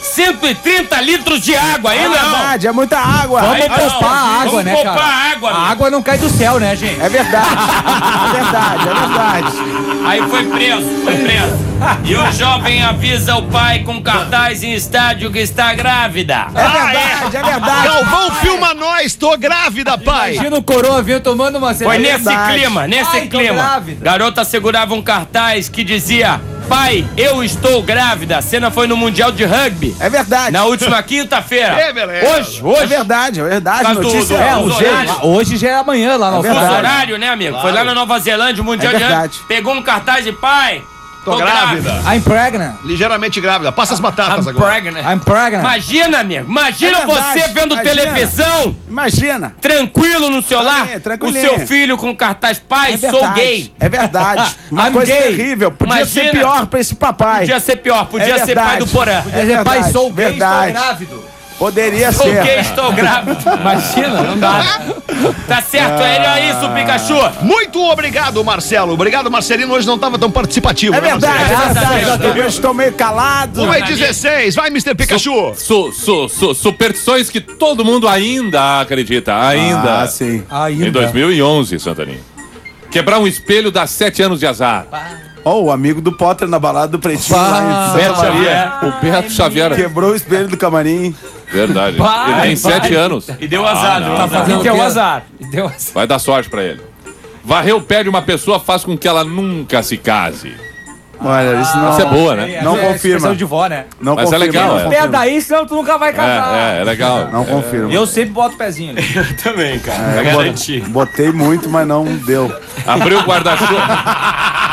Speaker 4: cento e trinta litros de água, aí
Speaker 5: É
Speaker 4: não.
Speaker 5: verdade, é muita água.
Speaker 2: Vamos
Speaker 5: Aí-
Speaker 2: poupar a água,
Speaker 4: Vamos
Speaker 2: né,
Speaker 4: poupar
Speaker 2: cara?
Speaker 4: a água,
Speaker 2: A
Speaker 4: amigo.
Speaker 2: água não cai do céu, né, gente?
Speaker 5: É verdade. É verdade, é verdade.
Speaker 4: Aí foi preso, foi preso. E o jovem avisa o pai com cartaz em estádio que está grávida.
Speaker 5: É verdade, é verdade.
Speaker 1: Galvão, filma nós, tô grávida, pai.
Speaker 2: Imagina o coroa vindo tomando uma
Speaker 4: Foi
Speaker 2: cerveja.
Speaker 4: nesse
Speaker 5: verdade.
Speaker 4: clima, nesse
Speaker 2: Ai, tô
Speaker 4: clima.
Speaker 2: grávida.
Speaker 4: Garota segurava um cartaz que dizia: pai, eu estou grávida. A cena foi no Mundial de Rugby.
Speaker 5: É verdade.
Speaker 4: Na última quinta-feira.
Speaker 1: É, beleza.
Speaker 4: Hoje, hoje.
Speaker 5: É verdade, é verdade.
Speaker 4: Caso do-
Speaker 5: Notícia
Speaker 4: do-
Speaker 5: é
Speaker 4: do-
Speaker 5: o
Speaker 4: dos
Speaker 5: jeito.
Speaker 4: horários.
Speaker 2: Hoje já é amanhã lá no
Speaker 5: É
Speaker 4: Fuso
Speaker 5: verdade.
Speaker 4: horário, né, amigo? Foi lá na Nova Zelândia, o Mundial
Speaker 5: É
Speaker 4: de
Speaker 5: verdade.
Speaker 4: Rugby. Pegou um cartaz de pai.
Speaker 1: Tô grávida.
Speaker 2: I'm pregnant.
Speaker 1: Ligeiramente grávida. Passa as batatas
Speaker 4: I'm
Speaker 1: agora.
Speaker 4: pregnant.
Speaker 2: I'm pregnant.
Speaker 4: Imagina, amigo. Imagina
Speaker 5: É verdade,
Speaker 4: você vendo
Speaker 5: imagina.
Speaker 4: televisão.
Speaker 5: Imagina.
Speaker 4: Tranquilo no seu lar,
Speaker 5: É,
Speaker 4: o
Speaker 5: tranquilinho.
Speaker 4: seu filho com cartaz pai,
Speaker 5: É
Speaker 4: sou
Speaker 5: verdade.
Speaker 4: gay.
Speaker 5: É verdade. Uma
Speaker 4: I'm
Speaker 5: coisa
Speaker 4: gay.
Speaker 5: terrível. Podia
Speaker 4: Imagina.
Speaker 5: ser pior pra esse papai.
Speaker 4: Podia ser pior, podia
Speaker 5: É
Speaker 4: ser pai do
Speaker 5: verdade.
Speaker 4: Porã.
Speaker 5: É verdade,
Speaker 2: pai, sou gay,
Speaker 5: verdade.
Speaker 2: estou grávido.
Speaker 5: Poderia
Speaker 4: Sou
Speaker 5: ser.
Speaker 4: gay, estou grávido. Imagina, não dá. Tá certo, é
Speaker 5: Ah.
Speaker 4: isso, Pikachu.
Speaker 1: Muito obrigado, Marcelo. Obrigado, Marcelino. Hoje não tava tão participativo.
Speaker 5: É
Speaker 1: né,
Speaker 5: verdade, é
Speaker 1: Marcelo?
Speaker 5: verdade. Eu estou meio calado.
Speaker 1: uma e dezesseis. Vai, mister Pikachu.
Speaker 3: Su, su, su, superstições que todo mundo ainda acredita. Ainda.
Speaker 5: Ah, sim.
Speaker 2: Ainda.
Speaker 3: Em dois mil e onze, Santaninho. Quebrar um espelho dá sete anos de azar.
Speaker 5: Ó, o amigo do Potter na balada do Pretinho lá em
Speaker 3: Beto
Speaker 5: Santa Maria.
Speaker 3: Xavier. O Beto Xavier.
Speaker 5: Quebrou o espelho do camarim.
Speaker 3: Verdade.
Speaker 2: Vai,
Speaker 3: Ele tem
Speaker 2: vai.
Speaker 3: sete anos.
Speaker 4: E deu azar,
Speaker 3: não,
Speaker 4: deu
Speaker 3: não.
Speaker 4: azar.
Speaker 7: fazendo
Speaker 2: E deu
Speaker 7: o quê?
Speaker 2: azar. E deu azar.
Speaker 3: Vai dar sorte pra ele. Varrer o pé de uma pessoa faz com que ela nunca se case.
Speaker 5: Olha, isso não.
Speaker 3: Essa é boa, né?
Speaker 5: Não
Speaker 2: é
Speaker 5: confirma.
Speaker 2: expressão de vó, né?
Speaker 5: Não
Speaker 3: Mas é
Speaker 5: confirma,
Speaker 3: legal,
Speaker 5: não
Speaker 3: é.
Speaker 5: confirma.
Speaker 2: Pé daí, senão tu nunca vai casar.
Speaker 3: É, é, é legal.
Speaker 5: Não confirma.
Speaker 2: Eu sempre boto o pezinho ali.
Speaker 4: Também, cara.
Speaker 5: É,
Speaker 4: Pra
Speaker 5: bot-
Speaker 4: garantir.
Speaker 5: Botei muito, mas não deu.
Speaker 3: Abriu o guarda-chuva.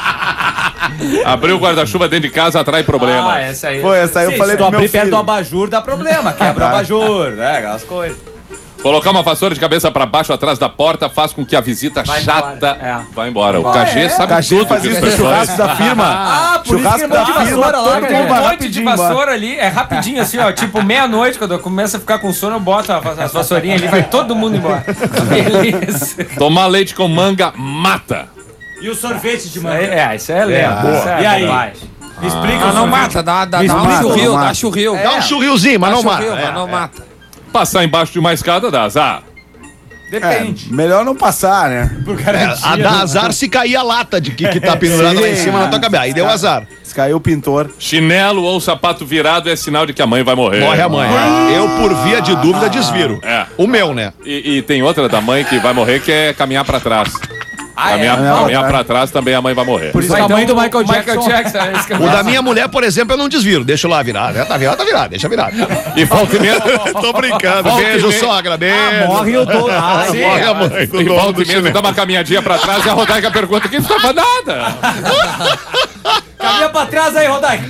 Speaker 3: Abriu o guarda-chuva dentro de casa atrai problema.
Speaker 4: Ah, essa aí.
Speaker 5: Pô, essa aí eu
Speaker 2: Sim,
Speaker 5: falei
Speaker 2: se tu
Speaker 5: pro meu
Speaker 2: abrir perto do
Speaker 5: filho.
Speaker 2: abajur, dá problema. Quebra o abajur, né? Aquelas coisas.
Speaker 3: Colocar uma vassoura de cabeça pra baixo atrás da porta faz com que a visita
Speaker 4: Vai
Speaker 3: chata
Speaker 4: embora.
Speaker 2: É.
Speaker 3: vá embora. O
Speaker 2: Ah,
Speaker 3: Cagê
Speaker 2: é?
Speaker 3: sabe
Speaker 5: Cachê
Speaker 3: tudo
Speaker 5: faz
Speaker 3: que
Speaker 5: isso
Speaker 3: as
Speaker 5: no
Speaker 3: pessoas-
Speaker 5: churrasco da firma.
Speaker 2: Ah, por isso que
Speaker 5: Churrasco
Speaker 2: é
Speaker 5: da
Speaker 2: monte de
Speaker 5: firma,
Speaker 2: vassoura lá,
Speaker 5: todo
Speaker 2: cara.
Speaker 5: mundo vai
Speaker 8: Um monte de
Speaker 5: rapidinho embora.
Speaker 8: vassoura ali, é rapidinho assim, ó. Tipo, meia-noite, quando eu começo a ficar com sono, eu boto a- as vassourinhas ali, vai todo mundo embora. Beleza.
Speaker 3: Tomar leite com manga mata.
Speaker 2: E o sorvete de
Speaker 8: Aí, é, isso é lento. isso é
Speaker 2: E aí?
Speaker 8: bobagem.
Speaker 2: Me explica
Speaker 7: Ah,
Speaker 2: o
Speaker 7: não
Speaker 2: sorvete.
Speaker 7: mata, dá, dá,
Speaker 2: Me
Speaker 7: dá um
Speaker 5: explica,
Speaker 7: churril,
Speaker 5: não
Speaker 7: dá
Speaker 5: mata.
Speaker 7: churril.
Speaker 1: Dá um churrilzinho, mas
Speaker 7: Dá
Speaker 1: não
Speaker 7: churril,
Speaker 1: mata.
Speaker 7: mas
Speaker 1: É,
Speaker 7: não
Speaker 1: é.
Speaker 7: mata.
Speaker 3: Passar embaixo de uma escada dá azar.
Speaker 2: Depende.
Speaker 5: É, melhor não passar, né?
Speaker 2: Por
Speaker 1: É,
Speaker 2: garantia.
Speaker 1: a dá azar se cair a lata de que, que tá pendurada lá em cima na tua cabeça. Aí deu azar.
Speaker 5: Se caiu o pintor.
Speaker 3: Chinelo ou sapato virado é sinal de que a mãe vai morrer.
Speaker 1: Morre a mãe. Eu, por via de dúvida, desviro.
Speaker 3: É.
Speaker 1: O meu, né?
Speaker 3: E, e tem outra da mãe que vai morrer que é caminhar pra trás. caminhar
Speaker 5: é?
Speaker 3: caminhar
Speaker 5: Não,
Speaker 3: pra trás também a mãe vai morrer.
Speaker 2: Por isso
Speaker 8: Vai,
Speaker 2: que a mãe
Speaker 8: então,
Speaker 2: do Michael
Speaker 8: o
Speaker 2: Jackson.
Speaker 8: Michael Jackson, é isso que eu
Speaker 1: O da minha mulher, por exemplo, eu não desviro. Deixa lá virar. Já tá virado, tá virado. Deixa virar.
Speaker 3: E volta e meia,
Speaker 1: Tô brincando.
Speaker 3: Volta e
Speaker 1: Beijo,
Speaker 3: meia.
Speaker 1: sogra. Beijo.
Speaker 2: Morre o dono. Ah, sim.
Speaker 1: Morre a mãe do
Speaker 3: e
Speaker 1: dono
Speaker 3: volta
Speaker 1: do
Speaker 3: e meia,
Speaker 1: chinelo.
Speaker 3: dá uma caminhadinha pra trás e a Rodaica pergunta: quem estava nada?
Speaker 2: Caminha pra trás aí, Rodaica.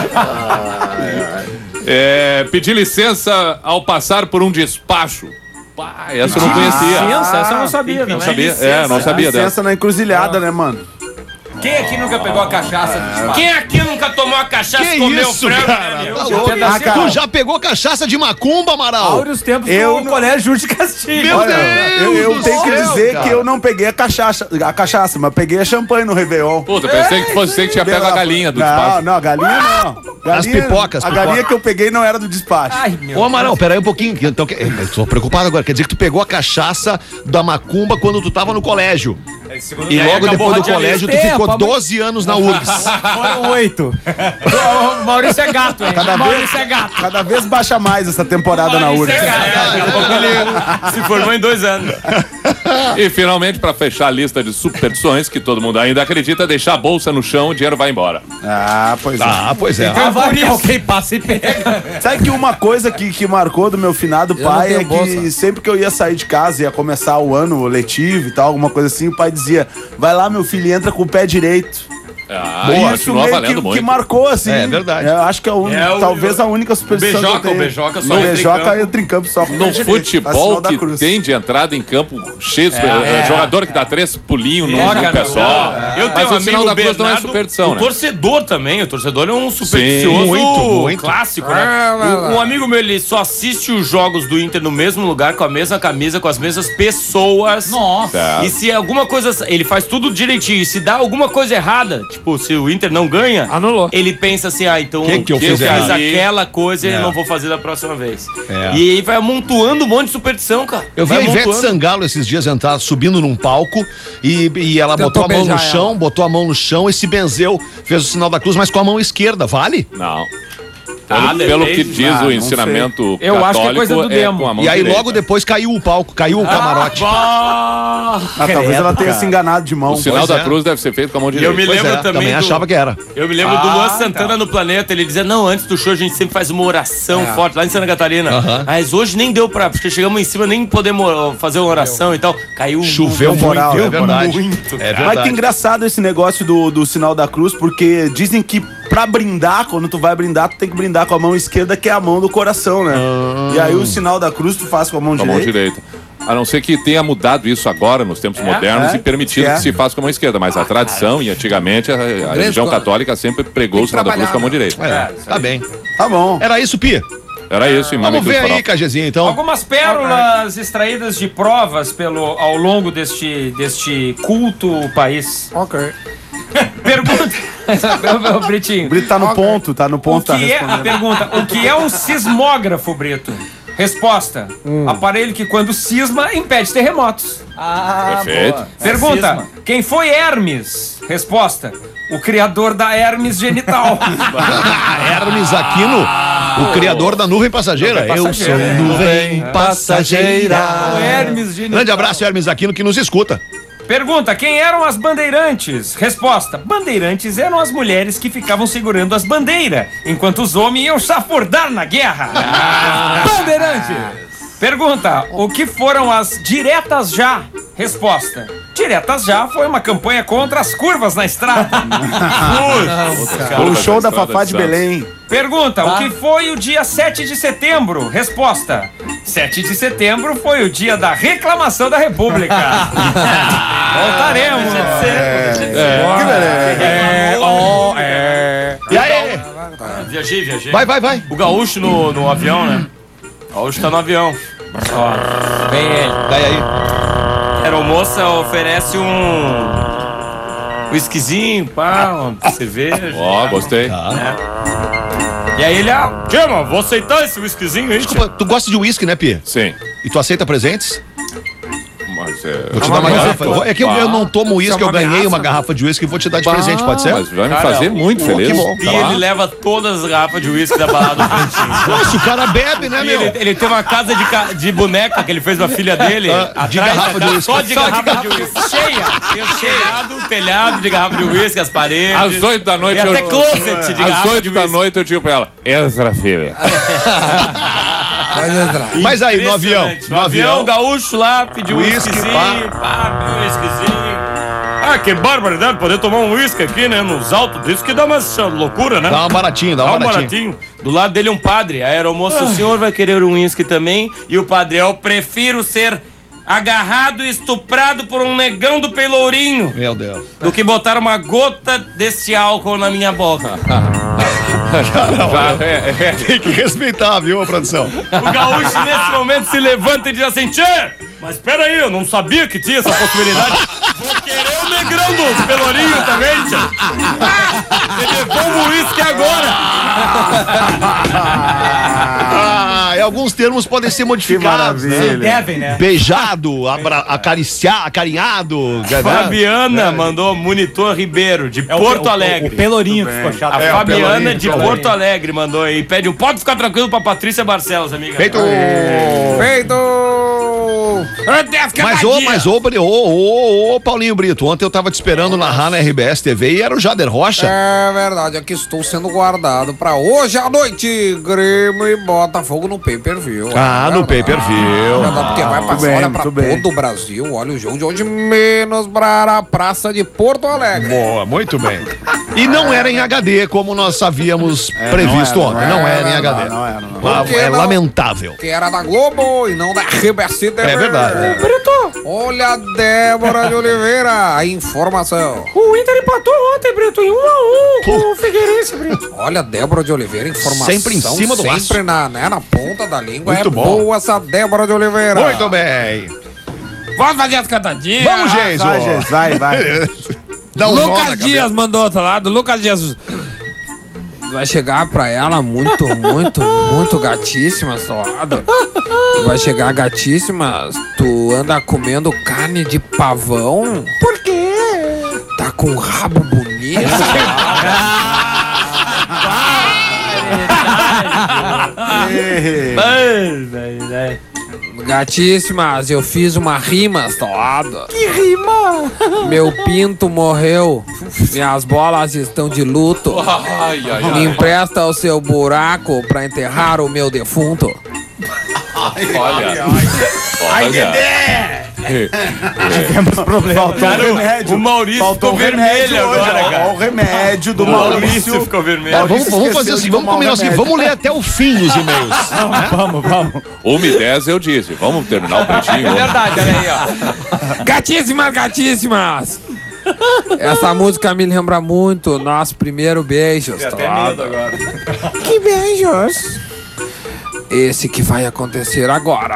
Speaker 3: É, pedir licença ao passar por um despacho. Pá, essa eu não conhecia.
Speaker 8: Licença, essa eu não sabia,
Speaker 3: Não
Speaker 8: não
Speaker 3: sabia? É, não sabia dessa.
Speaker 5: Licença na encruzilhada, né, mano?
Speaker 2: Quem aqui nunca pegou a cachaça do despacho?
Speaker 4: Quem aqui nunca tomou a cachaça
Speaker 1: Que
Speaker 4: e comeu
Speaker 1: isso,
Speaker 4: frango,
Speaker 1: cara?
Speaker 4: né, meu?
Speaker 1: Tá louco?
Speaker 5: Ah, cara.
Speaker 1: Tu já pegou cachaça de macumba, Amaral?
Speaker 2: Áureos tempos
Speaker 5: Eu
Speaker 2: do
Speaker 5: não-
Speaker 2: colégio Júlio de Castilho.
Speaker 1: Meu
Speaker 5: Olha,
Speaker 1: Deus
Speaker 5: eu, eu
Speaker 1: do
Speaker 5: tenho que
Speaker 1: céu,
Speaker 5: dizer
Speaker 1: cara.
Speaker 5: que eu não peguei a cachaça, a cachaça, mas peguei a champanhe no Réveillon.
Speaker 3: Puta, pensei que fosse você que tinha pego a galinha do
Speaker 5: não,
Speaker 3: despacho.
Speaker 5: Não, a galinha não. Galinha,
Speaker 1: As pipocas,
Speaker 5: A
Speaker 1: pipoca.
Speaker 5: galinha que eu peguei não era do despacho.
Speaker 8: Ai, meu.
Speaker 1: Ô, Amaral, peraí um pouquinho. Então, que- eu tô preocupado agora. Quer dizer que tu pegou a cachaça da macumba quando tu tava no colégio. E
Speaker 4: aí
Speaker 1: logo
Speaker 4: acabou
Speaker 1: depois do
Speaker 4: radialista.
Speaker 1: colégio tu
Speaker 2: Tempo,
Speaker 1: ficou
Speaker 2: mas-
Speaker 1: doze anos na U R G S.
Speaker 2: Foram oito.
Speaker 8: O Maurício é gato, hein?
Speaker 5: Cada
Speaker 8: Maurício
Speaker 5: vez,
Speaker 8: é gato.
Speaker 5: cada vez baixa mais essa temporada na U R G S.
Speaker 4: Daqui a pouco ele se formou em dois anos.
Speaker 3: E finalmente, pra fechar a lista de superstições que todo mundo ainda acredita, deixar a bolsa no chão, o dinheiro vai embora.
Speaker 5: Ah, pois é.
Speaker 1: Ah, pois é.
Speaker 2: Ah, vai, alguém passa e pega.
Speaker 5: Sabe que uma coisa que, que marcou do meu finado
Speaker 7: Eu não
Speaker 5: pai
Speaker 7: tenho
Speaker 5: é que
Speaker 7: bolsa.
Speaker 5: sempre que eu ia sair de casa, ia começar o ano letivo e tal, alguma coisa assim, o pai dizia: vai lá, meu filho, entra com o pé direito.
Speaker 3: Ah,
Speaker 5: Boa,
Speaker 3: continua
Speaker 5: meio
Speaker 3: valendo
Speaker 5: que,
Speaker 3: muito.
Speaker 5: que marcou, assim.
Speaker 1: É verdade.
Speaker 5: Eu acho que é, a un...
Speaker 4: É o-
Speaker 5: talvez a única superstição
Speaker 4: Beijoca,
Speaker 5: que eu tenho.
Speaker 4: o beijoca só
Speaker 5: No
Speaker 4: entra em
Speaker 5: beijoca
Speaker 4: campo.
Speaker 5: entra em campo só com o pé
Speaker 3: No
Speaker 5: direito,
Speaker 3: futebol
Speaker 5: sinal da
Speaker 3: que
Speaker 5: cruz.
Speaker 3: tem de entrada em campo cheio, de é, jogador que dá três pulinhos no
Speaker 4: Ó,
Speaker 3: num
Speaker 4: cara,
Speaker 3: pé só.
Speaker 4: Eu
Speaker 3: Mas
Speaker 4: tenho
Speaker 3: o
Speaker 4: um
Speaker 3: sinal
Speaker 4: amigo
Speaker 3: da cruz não é
Speaker 4: Bernardo,
Speaker 3: superstição,
Speaker 4: o
Speaker 3: né?
Speaker 4: torcedor também, o torcedor é um supersticioso
Speaker 1: muito, muito.
Speaker 4: clássico, né? Um, um amigo meu, ele só assiste os jogos do Inter no mesmo lugar, com a mesma camisa, com as mesmas pessoas.
Speaker 2: Nossa.
Speaker 3: Tá.
Speaker 4: E se alguma coisa, ele faz tudo direitinho, e se dá alguma coisa errada, tipo, tipo, se o Inter não ganha,
Speaker 7: Anulou.
Speaker 4: ele pensa assim, ah, então
Speaker 1: Que que eu
Speaker 4: eu
Speaker 1: fiz
Speaker 4: fiz
Speaker 1: errado?
Speaker 4: aquela coisa e
Speaker 1: É.
Speaker 4: não vou fazer da próxima vez.
Speaker 1: É.
Speaker 4: E aí vai amontoando um monte de superstição, cara.
Speaker 1: Eu vi
Speaker 4: Vai
Speaker 1: a Ivete
Speaker 4: amontoando.
Speaker 1: Sangalo esses dias entrar subindo num palco e, e ela
Speaker 7: Tentou
Speaker 1: botou a mão no
Speaker 7: beijar
Speaker 1: chão,
Speaker 7: ela.
Speaker 1: botou a mão no chão e se benzeu, fez o sinal da cruz, mas com a mão esquerda, vale?
Speaker 3: Não.
Speaker 4: Ah,
Speaker 3: Pelo, pelo que
Speaker 4: depende.
Speaker 3: diz
Speaker 5: Ah,
Speaker 3: o
Speaker 5: não
Speaker 3: ensinamento
Speaker 8: sei. Eu acho que é coisa do
Speaker 3: católico,
Speaker 8: demo.
Speaker 3: com a mão
Speaker 1: E aí
Speaker 3: direita.
Speaker 1: logo depois caiu o palco, caiu o camarote.
Speaker 4: Ah,
Speaker 5: Ah, talvez ela tenha se enganado de mão.
Speaker 3: O sinal
Speaker 1: Pois
Speaker 3: da
Speaker 1: é.
Speaker 3: cruz deve ser feito com a mão
Speaker 4: eu
Speaker 3: direita.
Speaker 4: me
Speaker 1: Pois
Speaker 4: lembro
Speaker 1: é,
Speaker 4: também.
Speaker 1: também
Speaker 4: do-
Speaker 1: achava que era.
Speaker 4: Eu me lembro do
Speaker 8: Ah,
Speaker 4: Luan Santana
Speaker 8: tá.
Speaker 4: no Planeta. Ele dizia: não, antes do show a gente sempre faz uma oração
Speaker 7: É.
Speaker 4: forte lá em Santa Catarina.
Speaker 1: Aham.
Speaker 4: Mas hoje nem deu pra. Porque chegamos em cima, nem podemos fazer uma oração e tal. Caiu
Speaker 1: Choveu
Speaker 4: muito,
Speaker 5: moral,
Speaker 1: muito,
Speaker 5: é
Speaker 1: é verdade.
Speaker 4: muito.
Speaker 1: É
Speaker 5: Mas que
Speaker 1: verdade.
Speaker 5: engraçado esse negócio do, do sinal da cruz, porque dizem que pra brindar, quando tu vai brindar, tu tem que brindar com a mão esquerda, que é a mão do coração, né? E aí o sinal da cruz tu faz com a mão
Speaker 3: Com a mão
Speaker 5: direita.
Speaker 3: direita. A não ser que tenha mudado isso agora, nos tempos modernos,
Speaker 5: É?
Speaker 3: e permitido
Speaker 5: É.
Speaker 3: que se faça com a mão esquerda. Mas a tradição, e antigamente, a, a religião
Speaker 7: coisa.
Speaker 3: católica sempre pregou
Speaker 7: Tem
Speaker 3: o
Speaker 7: que
Speaker 3: sinal da cruz
Speaker 7: trabalhar,
Speaker 3: com a mão
Speaker 7: né?
Speaker 3: direita.
Speaker 1: É, tá bem.
Speaker 5: Tá bom.
Speaker 1: Era isso, Pia.
Speaker 3: Era isso, em
Speaker 1: Vamos
Speaker 3: Manicure
Speaker 1: ver
Speaker 3: Farol.
Speaker 1: aí, K Gzinho, então.
Speaker 8: Algumas pérolas extraídas de provas pelo, ao longo deste, deste culto país.
Speaker 7: Ok.
Speaker 8: Pergunta. Ô, Britinho.
Speaker 5: O Brito tá no ponto, tá no
Speaker 8: O
Speaker 5: ponto, tá
Speaker 8: que é a
Speaker 5: respondendo.
Speaker 8: pergunta? O que é um sismógrafo, Brito? Resposta: aparelho que quando cisma impede terremotos.
Speaker 2: Ah,
Speaker 3: Perfeito.
Speaker 2: boa.
Speaker 8: Pergunta:
Speaker 2: Cisma.
Speaker 8: quem foi Hermes? Resposta: o criador da Hermes genital.
Speaker 1: Hermes Aquino, o criador da nuvem passageira. Eu sou nuvem passageira.
Speaker 8: O Hermes genital.
Speaker 1: Grande abraço, Hermes Aquino, que nos escuta.
Speaker 8: Pergunta: quem eram as bandeirantes? Resposta: bandeirantes eram as mulheres que ficavam segurando as bandeiras, enquanto os homens iam chafurdar na guerra. Bandeirantes! Pergunta: o que foram as diretas já? Resposta: diretas já foi uma campanha contra as curvas na estrada.
Speaker 5: O show da Fafá de Belém.
Speaker 8: Pergunta: o que foi o dia sete de setembro? Resposta: sete de setembro foi o dia da reclamação da República. Voltaremos.
Speaker 4: É, ó, é.
Speaker 1: E aí?
Speaker 4: Viajei, viajei.
Speaker 1: Vai, vai, vai.
Speaker 4: O gaúcho no, no avião, né? O gaúcho tá no avião. Ó, vem ele.
Speaker 1: Daí aí.
Speaker 4: A aeromoça oferece um whiskyzinho, pá, uma cerveja.
Speaker 3: Ó, gostei.
Speaker 4: E aí ele, ah, que, mano, vou aceitar esse whiskyzinho aí, tia.
Speaker 1: Desculpa, tu gosta de uísque, né, Pia?
Speaker 3: Sim.
Speaker 1: E tu aceita presentes?
Speaker 3: Mas é...
Speaker 1: Vou te dar uma
Speaker 7: mas
Speaker 1: garrafa.
Speaker 7: eu tô-
Speaker 1: É que eu, eu não tomo uísque,
Speaker 7: é
Speaker 1: eu
Speaker 7: uma
Speaker 1: ganhei
Speaker 7: garrafa.
Speaker 1: uma garrafa de uísque e vou te dar de
Speaker 3: Bah,
Speaker 1: presente, pode ser?
Speaker 3: Mas vai me
Speaker 4: Cara,
Speaker 3: fazer muito
Speaker 1: o-
Speaker 3: feliz.
Speaker 1: que bom.
Speaker 4: E
Speaker 1: Tá
Speaker 4: ele
Speaker 1: lá.
Speaker 4: leva todas as garrafas de uísque da balada do Pretinho.
Speaker 1: Nossa, o cara bebe, né,
Speaker 4: E
Speaker 1: meu?
Speaker 4: ele, ele tem uma casa de, ca- de boneca que ele fez pra filha dele.
Speaker 1: Ah, de
Speaker 4: atrás
Speaker 1: garrafa
Speaker 4: da
Speaker 1: de
Speaker 4: casa,
Speaker 1: uísque.
Speaker 4: Só de garrafa de uísque. Cheia. Tem o telhado, o telhado de garrafa de uísque, as paredes.
Speaker 3: Às oito da noite
Speaker 4: E até
Speaker 3: eu...
Speaker 4: closet de
Speaker 3: Às
Speaker 4: garrafa de
Speaker 3: oito da
Speaker 4: uísque.
Speaker 3: noite eu digo pra ela, entra, filha.
Speaker 7: Pode entrar.
Speaker 1: Mas aí, no avião.
Speaker 4: Impressionante.
Speaker 1: No
Speaker 4: No avião,
Speaker 1: avião.
Speaker 4: o gaúcho lá pediu um
Speaker 1: Uísque,
Speaker 4: whiskyzinho.
Speaker 1: pá.
Speaker 4: Pá, pediu um whiskyzinho. Ah, que barbaridade poder tomar um whisky aqui, né? Nos altos disso que dá uma loucura, né?
Speaker 1: Dá uma baratinha, dá
Speaker 4: Dá
Speaker 1: uma
Speaker 4: um
Speaker 1: baratinha.
Speaker 4: baratinho. Do lado dele um padre. A aeromoça, o senhor vai querer um uísque também? E o padre, eu prefiro ser agarrado e estuprado por um negão do Pelourinho
Speaker 1: Meu Deus.
Speaker 4: do que botar uma gota desse álcool na minha boca.
Speaker 3: Já, é, é.
Speaker 1: Tem que respeitar, viu, a produção?
Speaker 4: O gaúcho nesse momento se levanta e diz assim: tchê, mas peraí, eu não sabia que tinha essa possibilidade. Vou querer o negrão do Pelourinho também, tchê. Ele levou o uísque agora.
Speaker 1: Ah, e alguns termos podem ser modificados, né?
Speaker 5: maravilha.
Speaker 8: Devem, né?
Speaker 1: Beijado, abra, acariciar, acarinhado. né?
Speaker 4: Fabiana mandou Monitor Ribeiro, de Porto Alegre.
Speaker 2: O pelourinho que ficou chato.
Speaker 4: A
Speaker 1: É, o
Speaker 4: Fabiana
Speaker 1: Pelourinho,
Speaker 4: de
Speaker 1: Pelourinho.
Speaker 4: Porto Alegre mandou aí. Pede um pode ficar tranquilo pra Patrícia Barcelos, amiga.
Speaker 1: Feito.
Speaker 7: Feito!
Speaker 1: Mas ô, mas ô, Bri- ô, ô, ô, Paulinho Brito, ontem eu tava te esperando narrar na R B S T V e era o Jader Rocha.
Speaker 7: É verdade, aqui estou sendo guardado pra hoje à noite. Grêmio e Botafogo no pay-per-view.
Speaker 1: Ah,
Speaker 7: É
Speaker 1: no
Speaker 7: verdade.
Speaker 1: pay-per-view.
Speaker 7: É verdade, porque vai passar,
Speaker 5: bem,
Speaker 7: olha, pra
Speaker 5: muito bem.
Speaker 7: todo o Brasil. Olha o jogo de hoje, menos para a Praça de Porto Alegre.
Speaker 1: Boa, muito bem. E não era em H D, como nós havíamos previsto
Speaker 5: não era,
Speaker 1: ontem. Não
Speaker 7: não
Speaker 1: era em
Speaker 7: era,
Speaker 1: H D.
Speaker 5: não era, não
Speaker 1: Ah,
Speaker 7: Por que
Speaker 1: É
Speaker 7: não?
Speaker 1: lamentável.
Speaker 7: Que era da Globo e não da R B S T V.
Speaker 1: É verdade.
Speaker 7: Olha a Débora de Oliveira, a informação.
Speaker 8: O Inter empatou ontem, Brito, em um a um com o Figueirense, Brito.
Speaker 7: Olha a Débora de Oliveira, informação.
Speaker 1: Sempre em cima do laço.
Speaker 7: Sempre na, né, na ponta da língua.
Speaker 1: Muito
Speaker 7: é
Speaker 1: bom.
Speaker 7: boa essa Débora de Oliveira.
Speaker 1: Muito bem.
Speaker 4: Vamos fazer as cantadinhas.
Speaker 1: Vamos, gente.
Speaker 5: Vai, gente, vai, vai.
Speaker 1: Dá um nó na
Speaker 7: Lucas
Speaker 1: cabeça.
Speaker 7: Dias mandou outro lado. Lucas Dias vai chegar pra ela muito, muito, muito gatíssima, salada. Vai chegar gatíssima. Tu anda comendo carne de pavão? Por quê? Tá com um rabo bonito. Gatíssimas, eu fiz uma rima, salada. Que rima? Meu pinto morreu. Minhas bolas estão de luto.
Speaker 3: Ai, ai,
Speaker 7: Me
Speaker 3: ai.
Speaker 7: empresta o seu buraco pra enterrar o meu defunto.
Speaker 3: Olha. Olha.
Speaker 5: Faltou o remédio.
Speaker 4: O Maurício
Speaker 5: Faltou
Speaker 4: ficou
Speaker 5: o remédio
Speaker 4: vermelho
Speaker 5: hoje,
Speaker 4: agora,
Speaker 5: ó.
Speaker 4: cara.
Speaker 5: Ó, o remédio do
Speaker 4: O Maurício
Speaker 5: Maurício.
Speaker 4: ficou vermelho.
Speaker 1: É, vamos,
Speaker 5: Maurício
Speaker 1: vamos fazer
Speaker 5: esqueceu
Speaker 1: assim,
Speaker 5: de
Speaker 1: vamos
Speaker 5: tomar um
Speaker 1: combinar assim,
Speaker 5: remédio.
Speaker 1: vamos ler até o fim dos e-mails.
Speaker 2: Vamos, vamos.
Speaker 3: Uma e dez eu disse. Vamos terminar o pretinho.
Speaker 8: É verdade, olha aí, ó.
Speaker 7: Gatíssimas, gatíssimas! Essa música me lembra muito nosso primeiro beijo.
Speaker 8: Tem até medo agora.
Speaker 7: Que beijos! Esse que vai acontecer agora.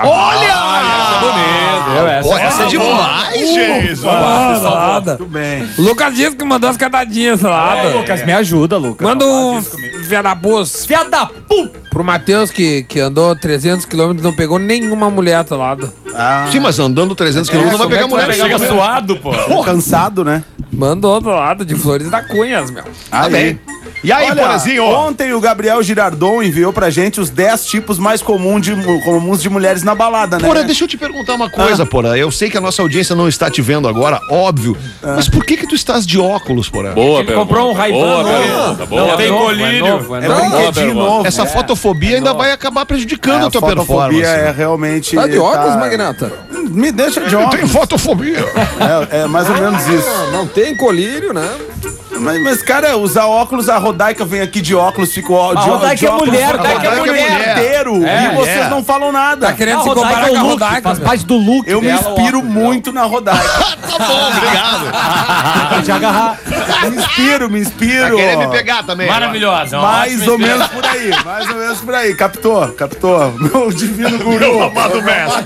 Speaker 1: Olha! Pô, essa é demais, gente.
Speaker 7: Salada.
Speaker 5: Tudo bem.
Speaker 7: Lucas Dias que mandou as cantadinhas, salada.
Speaker 2: Lucas, me ajuda, Lucas.
Speaker 7: Manda um fia da pus
Speaker 2: Fia da pu!
Speaker 7: pro Matheus que, que andou trezentos quilômetros e não pegou nenhuma mulher, salada.
Speaker 5: Ah,
Speaker 1: Sim, mas andando trezentos quilômetros não vai pegar mulher.
Speaker 4: Chega suado, pô.
Speaker 5: tô cansado, né?
Speaker 7: Mandou do lado de Flores da Cunhas, meu.
Speaker 5: Aí.
Speaker 1: bem. E aí,
Speaker 5: Olha,
Speaker 1: Porazinho?
Speaker 5: ontem o Gabriel Girardon enviou pra gente os dez tipos mais comum de, comuns de mulheres na balada, né?
Speaker 1: Porra, deixa eu te perguntar uma coisa, Porra. Eu sei que a nossa audiência não está te vendo agora, óbvio. Mas por que que tu estás de óculos, Porra?
Speaker 3: Boa
Speaker 8: Ele comprou um Ray-Ban
Speaker 3: Boa
Speaker 8: novo.
Speaker 3: pergunta, boa
Speaker 8: Não tem
Speaker 3: pergunta.
Speaker 8: colírio.
Speaker 5: É
Speaker 3: Boa
Speaker 5: brinquedinho
Speaker 3: pergunta.
Speaker 5: novo.
Speaker 1: Essa
Speaker 5: é.
Speaker 1: fotofobia ainda vai acabar prejudicando
Speaker 5: É,
Speaker 1: a tua
Speaker 5: fotofobia
Speaker 1: performance.
Speaker 5: é realmente...
Speaker 7: Tá de óculos,
Speaker 5: tá-
Speaker 7: Magnata?
Speaker 5: Me deixa de
Speaker 1: Eu tenho
Speaker 5: óculos.
Speaker 1: fotofobia.
Speaker 5: É, é mais ou menos isso.
Speaker 7: Não tem colírio, né?
Speaker 5: Mas, mas, cara, usar óculos, a Rodaica vem aqui de óculos, fica ó, de, ó-
Speaker 2: Rodaica
Speaker 5: de
Speaker 2: é
Speaker 5: óculos
Speaker 2: mulher,
Speaker 5: a
Speaker 2: Rodaica é
Speaker 5: Rodaica
Speaker 1: mulher.
Speaker 5: inteiro.
Speaker 1: É,
Speaker 5: e vocês
Speaker 1: é.
Speaker 5: não falam nada.
Speaker 7: Tá querendo
Speaker 2: A
Speaker 7: se comparar
Speaker 2: Rodaica é
Speaker 7: com a
Speaker 2: o look,
Speaker 7: Rodaica?
Speaker 2: faz parte do look
Speaker 5: Eu me
Speaker 2: dela,
Speaker 5: inspiro
Speaker 2: óculos
Speaker 5: muito na Rodaica.
Speaker 1: Tá bom, obrigado.
Speaker 2: Pra te agarrar.
Speaker 5: me inspiro, me inspiro.
Speaker 1: Vai querer me pegar também.
Speaker 4: Maravilhosa. uma
Speaker 5: Mais
Speaker 4: ótima
Speaker 5: ou menos
Speaker 4: experiência.
Speaker 5: por aí, mais ou menos por aí. Captou, captou. Meu divino guru.
Speaker 1: Meu amado mestre.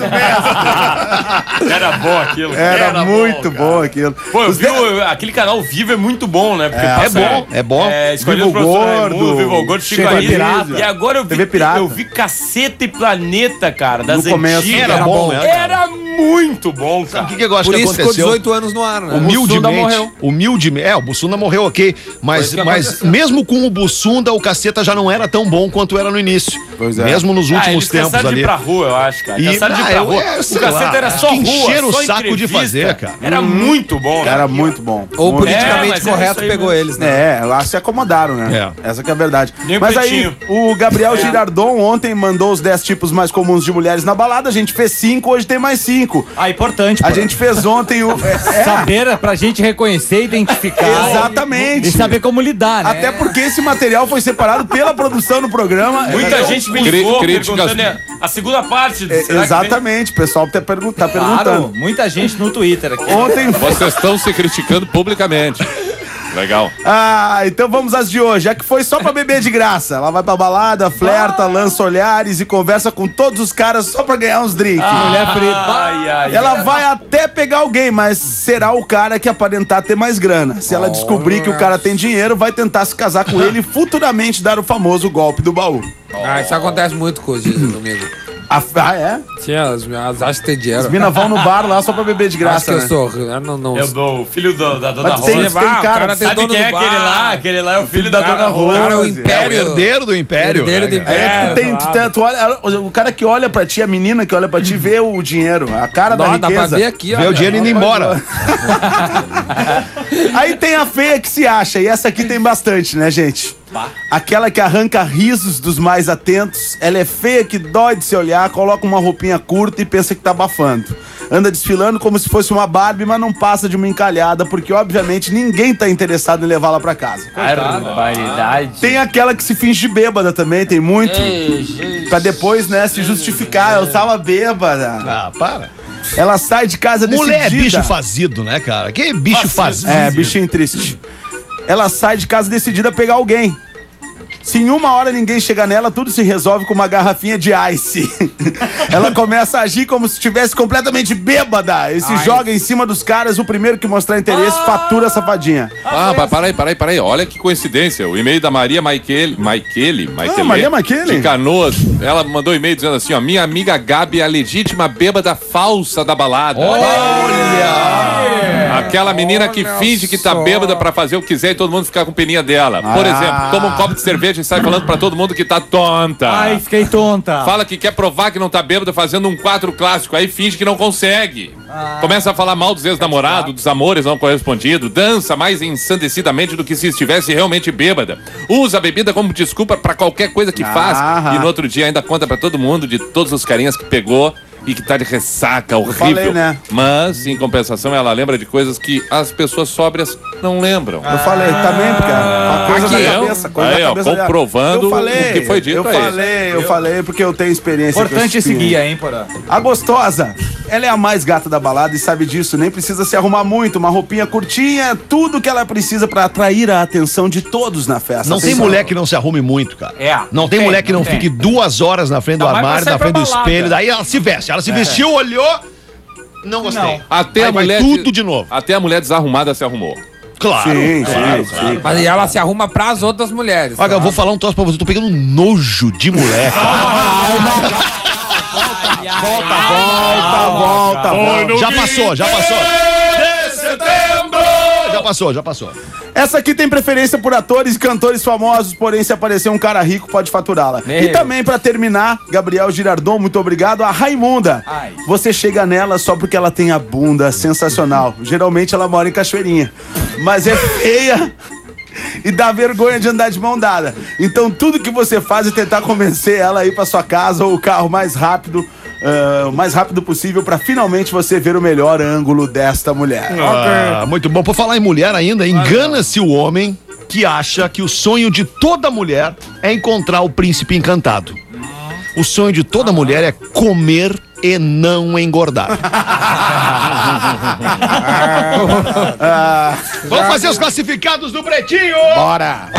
Speaker 4: Era bom aquilo.
Speaker 5: Era,
Speaker 4: Era
Speaker 5: muito
Speaker 4: bom,
Speaker 5: bom,
Speaker 4: cara.
Speaker 5: aquilo.
Speaker 4: Pô, eu
Speaker 5: Os
Speaker 4: vi
Speaker 5: de-
Speaker 4: o- aquele canal Vivo é muito bom, né? Porque
Speaker 5: É,
Speaker 4: passa,
Speaker 1: é bom, é bom.
Speaker 4: É, escolhido
Speaker 5: Vivo
Speaker 4: o professor
Speaker 5: Gordo,
Speaker 4: Raimundo, Vivo Gordo, Chico
Speaker 5: Chico
Speaker 4: Anísio.
Speaker 5: Pirata.
Speaker 4: E agora eu vi,
Speaker 5: T V Pirata.
Speaker 4: eu vi Caceta e Planeta, cara, das
Speaker 5: No começo
Speaker 4: antigas.
Speaker 1: era bom, né, cara?
Speaker 4: Era muito bom, cara.
Speaker 1: O que, que eu acho
Speaker 7: Por
Speaker 1: que
Speaker 7: isso ficou
Speaker 1: aconteceu?
Speaker 7: dezoito anos no ar, né?
Speaker 1: Humildemente,
Speaker 8: morreu.
Speaker 1: humildemente, é, o Bussunda morreu, ok, mas,
Speaker 8: que
Speaker 1: mas
Speaker 8: aconteceu.
Speaker 1: mesmo com o Bussunda, o Caceta já não era tão bom quanto era no início.
Speaker 5: Pois é.
Speaker 1: Mesmo nos
Speaker 4: Ah,
Speaker 1: últimos
Speaker 4: eles
Speaker 1: tempos
Speaker 4: cansaram de
Speaker 1: ali.
Speaker 4: ir pra rua, eu acho, cara.
Speaker 1: E-
Speaker 4: Cansaram de ir
Speaker 1: ah,
Speaker 4: pra
Speaker 1: eu-
Speaker 4: rua.
Speaker 1: é,
Speaker 4: O
Speaker 1: sei
Speaker 4: Caceta
Speaker 1: lá,
Speaker 4: era
Speaker 1: acho
Speaker 4: só
Speaker 1: que
Speaker 4: rua,
Speaker 1: encheram o
Speaker 4: só
Speaker 1: saco de
Speaker 4: entrevista.
Speaker 1: fazer, cara.
Speaker 4: Era muito bom, né?
Speaker 5: Era muito bom.
Speaker 7: Ou
Speaker 5: Muito.
Speaker 7: politicamente
Speaker 4: mas é
Speaker 7: correto
Speaker 4: isso aí
Speaker 7: pegou
Speaker 4: mesmo.
Speaker 7: eles, né?
Speaker 5: É, lá se acomodaram, né? Essa que é a verdade.
Speaker 4: Nem o
Speaker 5: Mas aí,
Speaker 4: Pretinho.
Speaker 5: o Gabriel Girardon ontem mandou os dez tipos mais comuns de mulheres na balada. A gente fez cinco, hoje tem mais cinco.
Speaker 2: Ah, importante,
Speaker 5: A
Speaker 2: Porã.
Speaker 5: gente fez ontem o... É,
Speaker 2: Saber pra gente reconhecer, identificar.
Speaker 5: Exatamente.
Speaker 2: E saber como lidar, né?
Speaker 5: até porque esse material foi separado pela produção do programa.
Speaker 4: Muita gente me
Speaker 3: Cri-
Speaker 4: ligou
Speaker 3: críticas-
Speaker 4: perguntando né, a segunda parte.
Speaker 5: É,
Speaker 4: será que
Speaker 5: exatamente, o pessoal tá, pergun tá
Speaker 2: Claro,
Speaker 5: perguntando.
Speaker 2: muita gente no Twitter aqui.
Speaker 5: Ontem...
Speaker 3: Vocês estão se criticando publicamente. Legal.
Speaker 5: Ah, então vamos às de hoje. É que foi só pra beber de graça. Ela vai pra balada, flerta, lança olhares e conversa com todos os caras só pra ganhar uns drinks.
Speaker 2: Mulher frita.
Speaker 4: Ai, ai,
Speaker 5: Ela vai até pegar alguém, mas será o cara que aparentar ter mais grana. Se ela descobrir que o cara tem dinheiro, vai tentar se casar com ele e futuramente dar o famoso golpe do baú.
Speaker 7: Ah, isso acontece muito com os dias, domingo.
Speaker 5: A- Ah, é?
Speaker 7: Sim, as minhas acham que tem dinheiro.
Speaker 5: As minas vão no bar lá só pra beber de
Speaker 7: Acho
Speaker 5: graça,
Speaker 7: que eu
Speaker 5: né?
Speaker 7: sou. Eu não, não,
Speaker 4: Eu dou o filho do- da Dona
Speaker 5: Mas tem-
Speaker 4: Rosa.
Speaker 5: tem cara-
Speaker 7: tem
Speaker 4: Sabe
Speaker 7: dono
Speaker 4: quem
Speaker 7: do
Speaker 4: é
Speaker 7: bar.
Speaker 4: aquele lá? Aquele lá é o filho da Dona Rosa.
Speaker 7: Cara, o
Speaker 5: É o
Speaker 1: É o
Speaker 7: império.
Speaker 1: herdeiro do Império.
Speaker 7: Herdeiro do
Speaker 1: né, cara?
Speaker 5: É
Speaker 7: império.
Speaker 5: que tem, tu, tu olha, o cara que olha pra ti, a menina que olha pra ti, vê o dinheiro, a cara da
Speaker 7: Não, dá pra
Speaker 5: riqueza.
Speaker 7: ver aqui, ó.
Speaker 1: Vê o dinheiro indo embora.
Speaker 5: Aí tem a feia que se acha, e essa aqui tem bastante, né, gente? Aquela que arranca risos dos mais atentos, ela é feia que dói de se olhar, coloca uma roupinha curta e pensa que tá abafando. Anda desfilando como se fosse uma Barbie, mas não passa de uma encalhada, porque obviamente ninguém tá interessado em levá-la pra casa.
Speaker 8: Barbaridade.
Speaker 5: Tem aquela que se finge bêbada também, tem muito. Pra depois, né, se justificar, eu tava bêbada.
Speaker 1: Ah, para.
Speaker 5: Ela sai de casa
Speaker 1: Mulher é
Speaker 5: decidida.
Speaker 1: bicho fazido, né, cara? Que bicho fazido.
Speaker 5: É, bichinho triste. Ela sai de casa decidida a pegar alguém. Se em uma hora ninguém chega nela, tudo se resolve com uma garrafinha de ice. Ela começa a agir como se estivesse completamente bêbada e se
Speaker 7: Ai.
Speaker 5: joga em cima dos caras. O primeiro que mostrar interesse fatura a safadinha.
Speaker 3: Ah, pa- para aí, para aí, para aí. Olha que coincidência. O e-mail da Maria Maiquele, Maiquele, Maiquele,
Speaker 5: Ah, Maria Maiquele?
Speaker 3: de Canoas. Ela mandou um e-mail dizendo assim, ó, minha amiga Gabi é a legítima bêbada falsa da balada. Olha! Aquela menina que
Speaker 7: Olha
Speaker 3: finge que tá
Speaker 7: só.
Speaker 3: bêbada pra fazer o que quiser e todo mundo ficar com peninha dela. Por
Speaker 5: Ah.
Speaker 3: exemplo, toma um copo de cerveja e sai falando pra todo mundo que tá tonta.
Speaker 2: Ai, fiquei tonta.
Speaker 3: Fala que quer provar que não tá bêbado fazendo um quatro clássico, aí finge que não consegue. Começa a falar mal dos ex-namorados, dos amores não correspondidos, dança mais ensandecidamente do que se estivesse realmente bêbada. Usa a bebida como desculpa pra qualquer coisa que faz.
Speaker 5: Ah.
Speaker 3: E no outro dia ainda conta pra todo mundo de todos os carinhas que pegou e que tá de ressaca horrível.
Speaker 5: falei, né?
Speaker 3: Mas, em compensação, ela lembra de coisas que as pessoas sóbrias não lembram.
Speaker 5: Eu falei também, porque a coisa
Speaker 3: Aqui,
Speaker 5: da
Speaker 3: ó.
Speaker 5: cabeça, coisa
Speaker 3: Aí,
Speaker 5: da
Speaker 3: ó,
Speaker 5: cabeça dela.
Speaker 3: comprovando
Speaker 5: Eu falei,
Speaker 3: o que foi dito
Speaker 5: Eu
Speaker 3: aí.
Speaker 5: falei, eu falei porque eu tenho experiência.
Speaker 2: Importante
Speaker 5: com
Speaker 2: esse
Speaker 5: espinho.
Speaker 2: guia, hein, Porã?
Speaker 5: A gostosa, ela é a mais gata da balada e sabe disso, nem precisa se arrumar muito, uma roupinha curtinha, tudo que ela precisa pra atrair a atenção de todos na festa.
Speaker 1: Não tem
Speaker 5: Atenção.
Speaker 1: mulher que não se arrume muito, cara.
Speaker 8: É,
Speaker 1: Não
Speaker 8: não
Speaker 1: tem
Speaker 8: tem,
Speaker 1: mulher que não,
Speaker 8: não tem.
Speaker 1: fique duas horas na frente do
Speaker 8: Ainda mais
Speaker 1: armário,
Speaker 8: pra
Speaker 1: na
Speaker 8: sair
Speaker 1: frente do
Speaker 8: pra balada.
Speaker 1: espelho, daí ela se veste. Ela se vestiu, olhou, não gostei.
Speaker 3: Até
Speaker 1: Aí
Speaker 3: a
Speaker 1: vai
Speaker 3: mulher
Speaker 1: tudo de novo.
Speaker 3: Até a mulher desarrumada se arrumou.
Speaker 1: Claro,
Speaker 5: Sim,
Speaker 1: claro,
Speaker 5: sim,
Speaker 1: claro.
Speaker 5: sim.
Speaker 7: Mas ela se arruma pras outras mulheres.
Speaker 1: Olha, eu vou falar um troço pra você, eu tô pegando nojo de mulher.
Speaker 5: Volta, volta, volta.
Speaker 1: Já passou, já passou. Já passou, já passou.
Speaker 5: Essa aqui tem preferência por atores e cantores famosos, porém se aparecer um cara rico pode faturá-la. E
Speaker 2: Meu.
Speaker 5: também pra terminar, Gabriel Girardon, muito obrigado, a Raimunda.
Speaker 2: Ai.
Speaker 5: Você chega nela só porque ela tem a bunda sensacional. Geralmente ela mora em Cachoeirinha, mas é feia e dá vergonha de andar de mão dada. Então tudo que você faz é tentar convencer ela a ir pra sua casa ou o carro mais rápido, ah, o mais rápido possível pra finalmente você ver o melhor ângulo desta mulher.
Speaker 1: Ah, muito bom. Por falar em mulher ainda, engana-se o homem que acha que o sonho de toda mulher é encontrar o príncipe encantado. O sonho de toda mulher é comer e não engordar. Vamos fazer os classificados do Pretinho!
Speaker 5: Bora!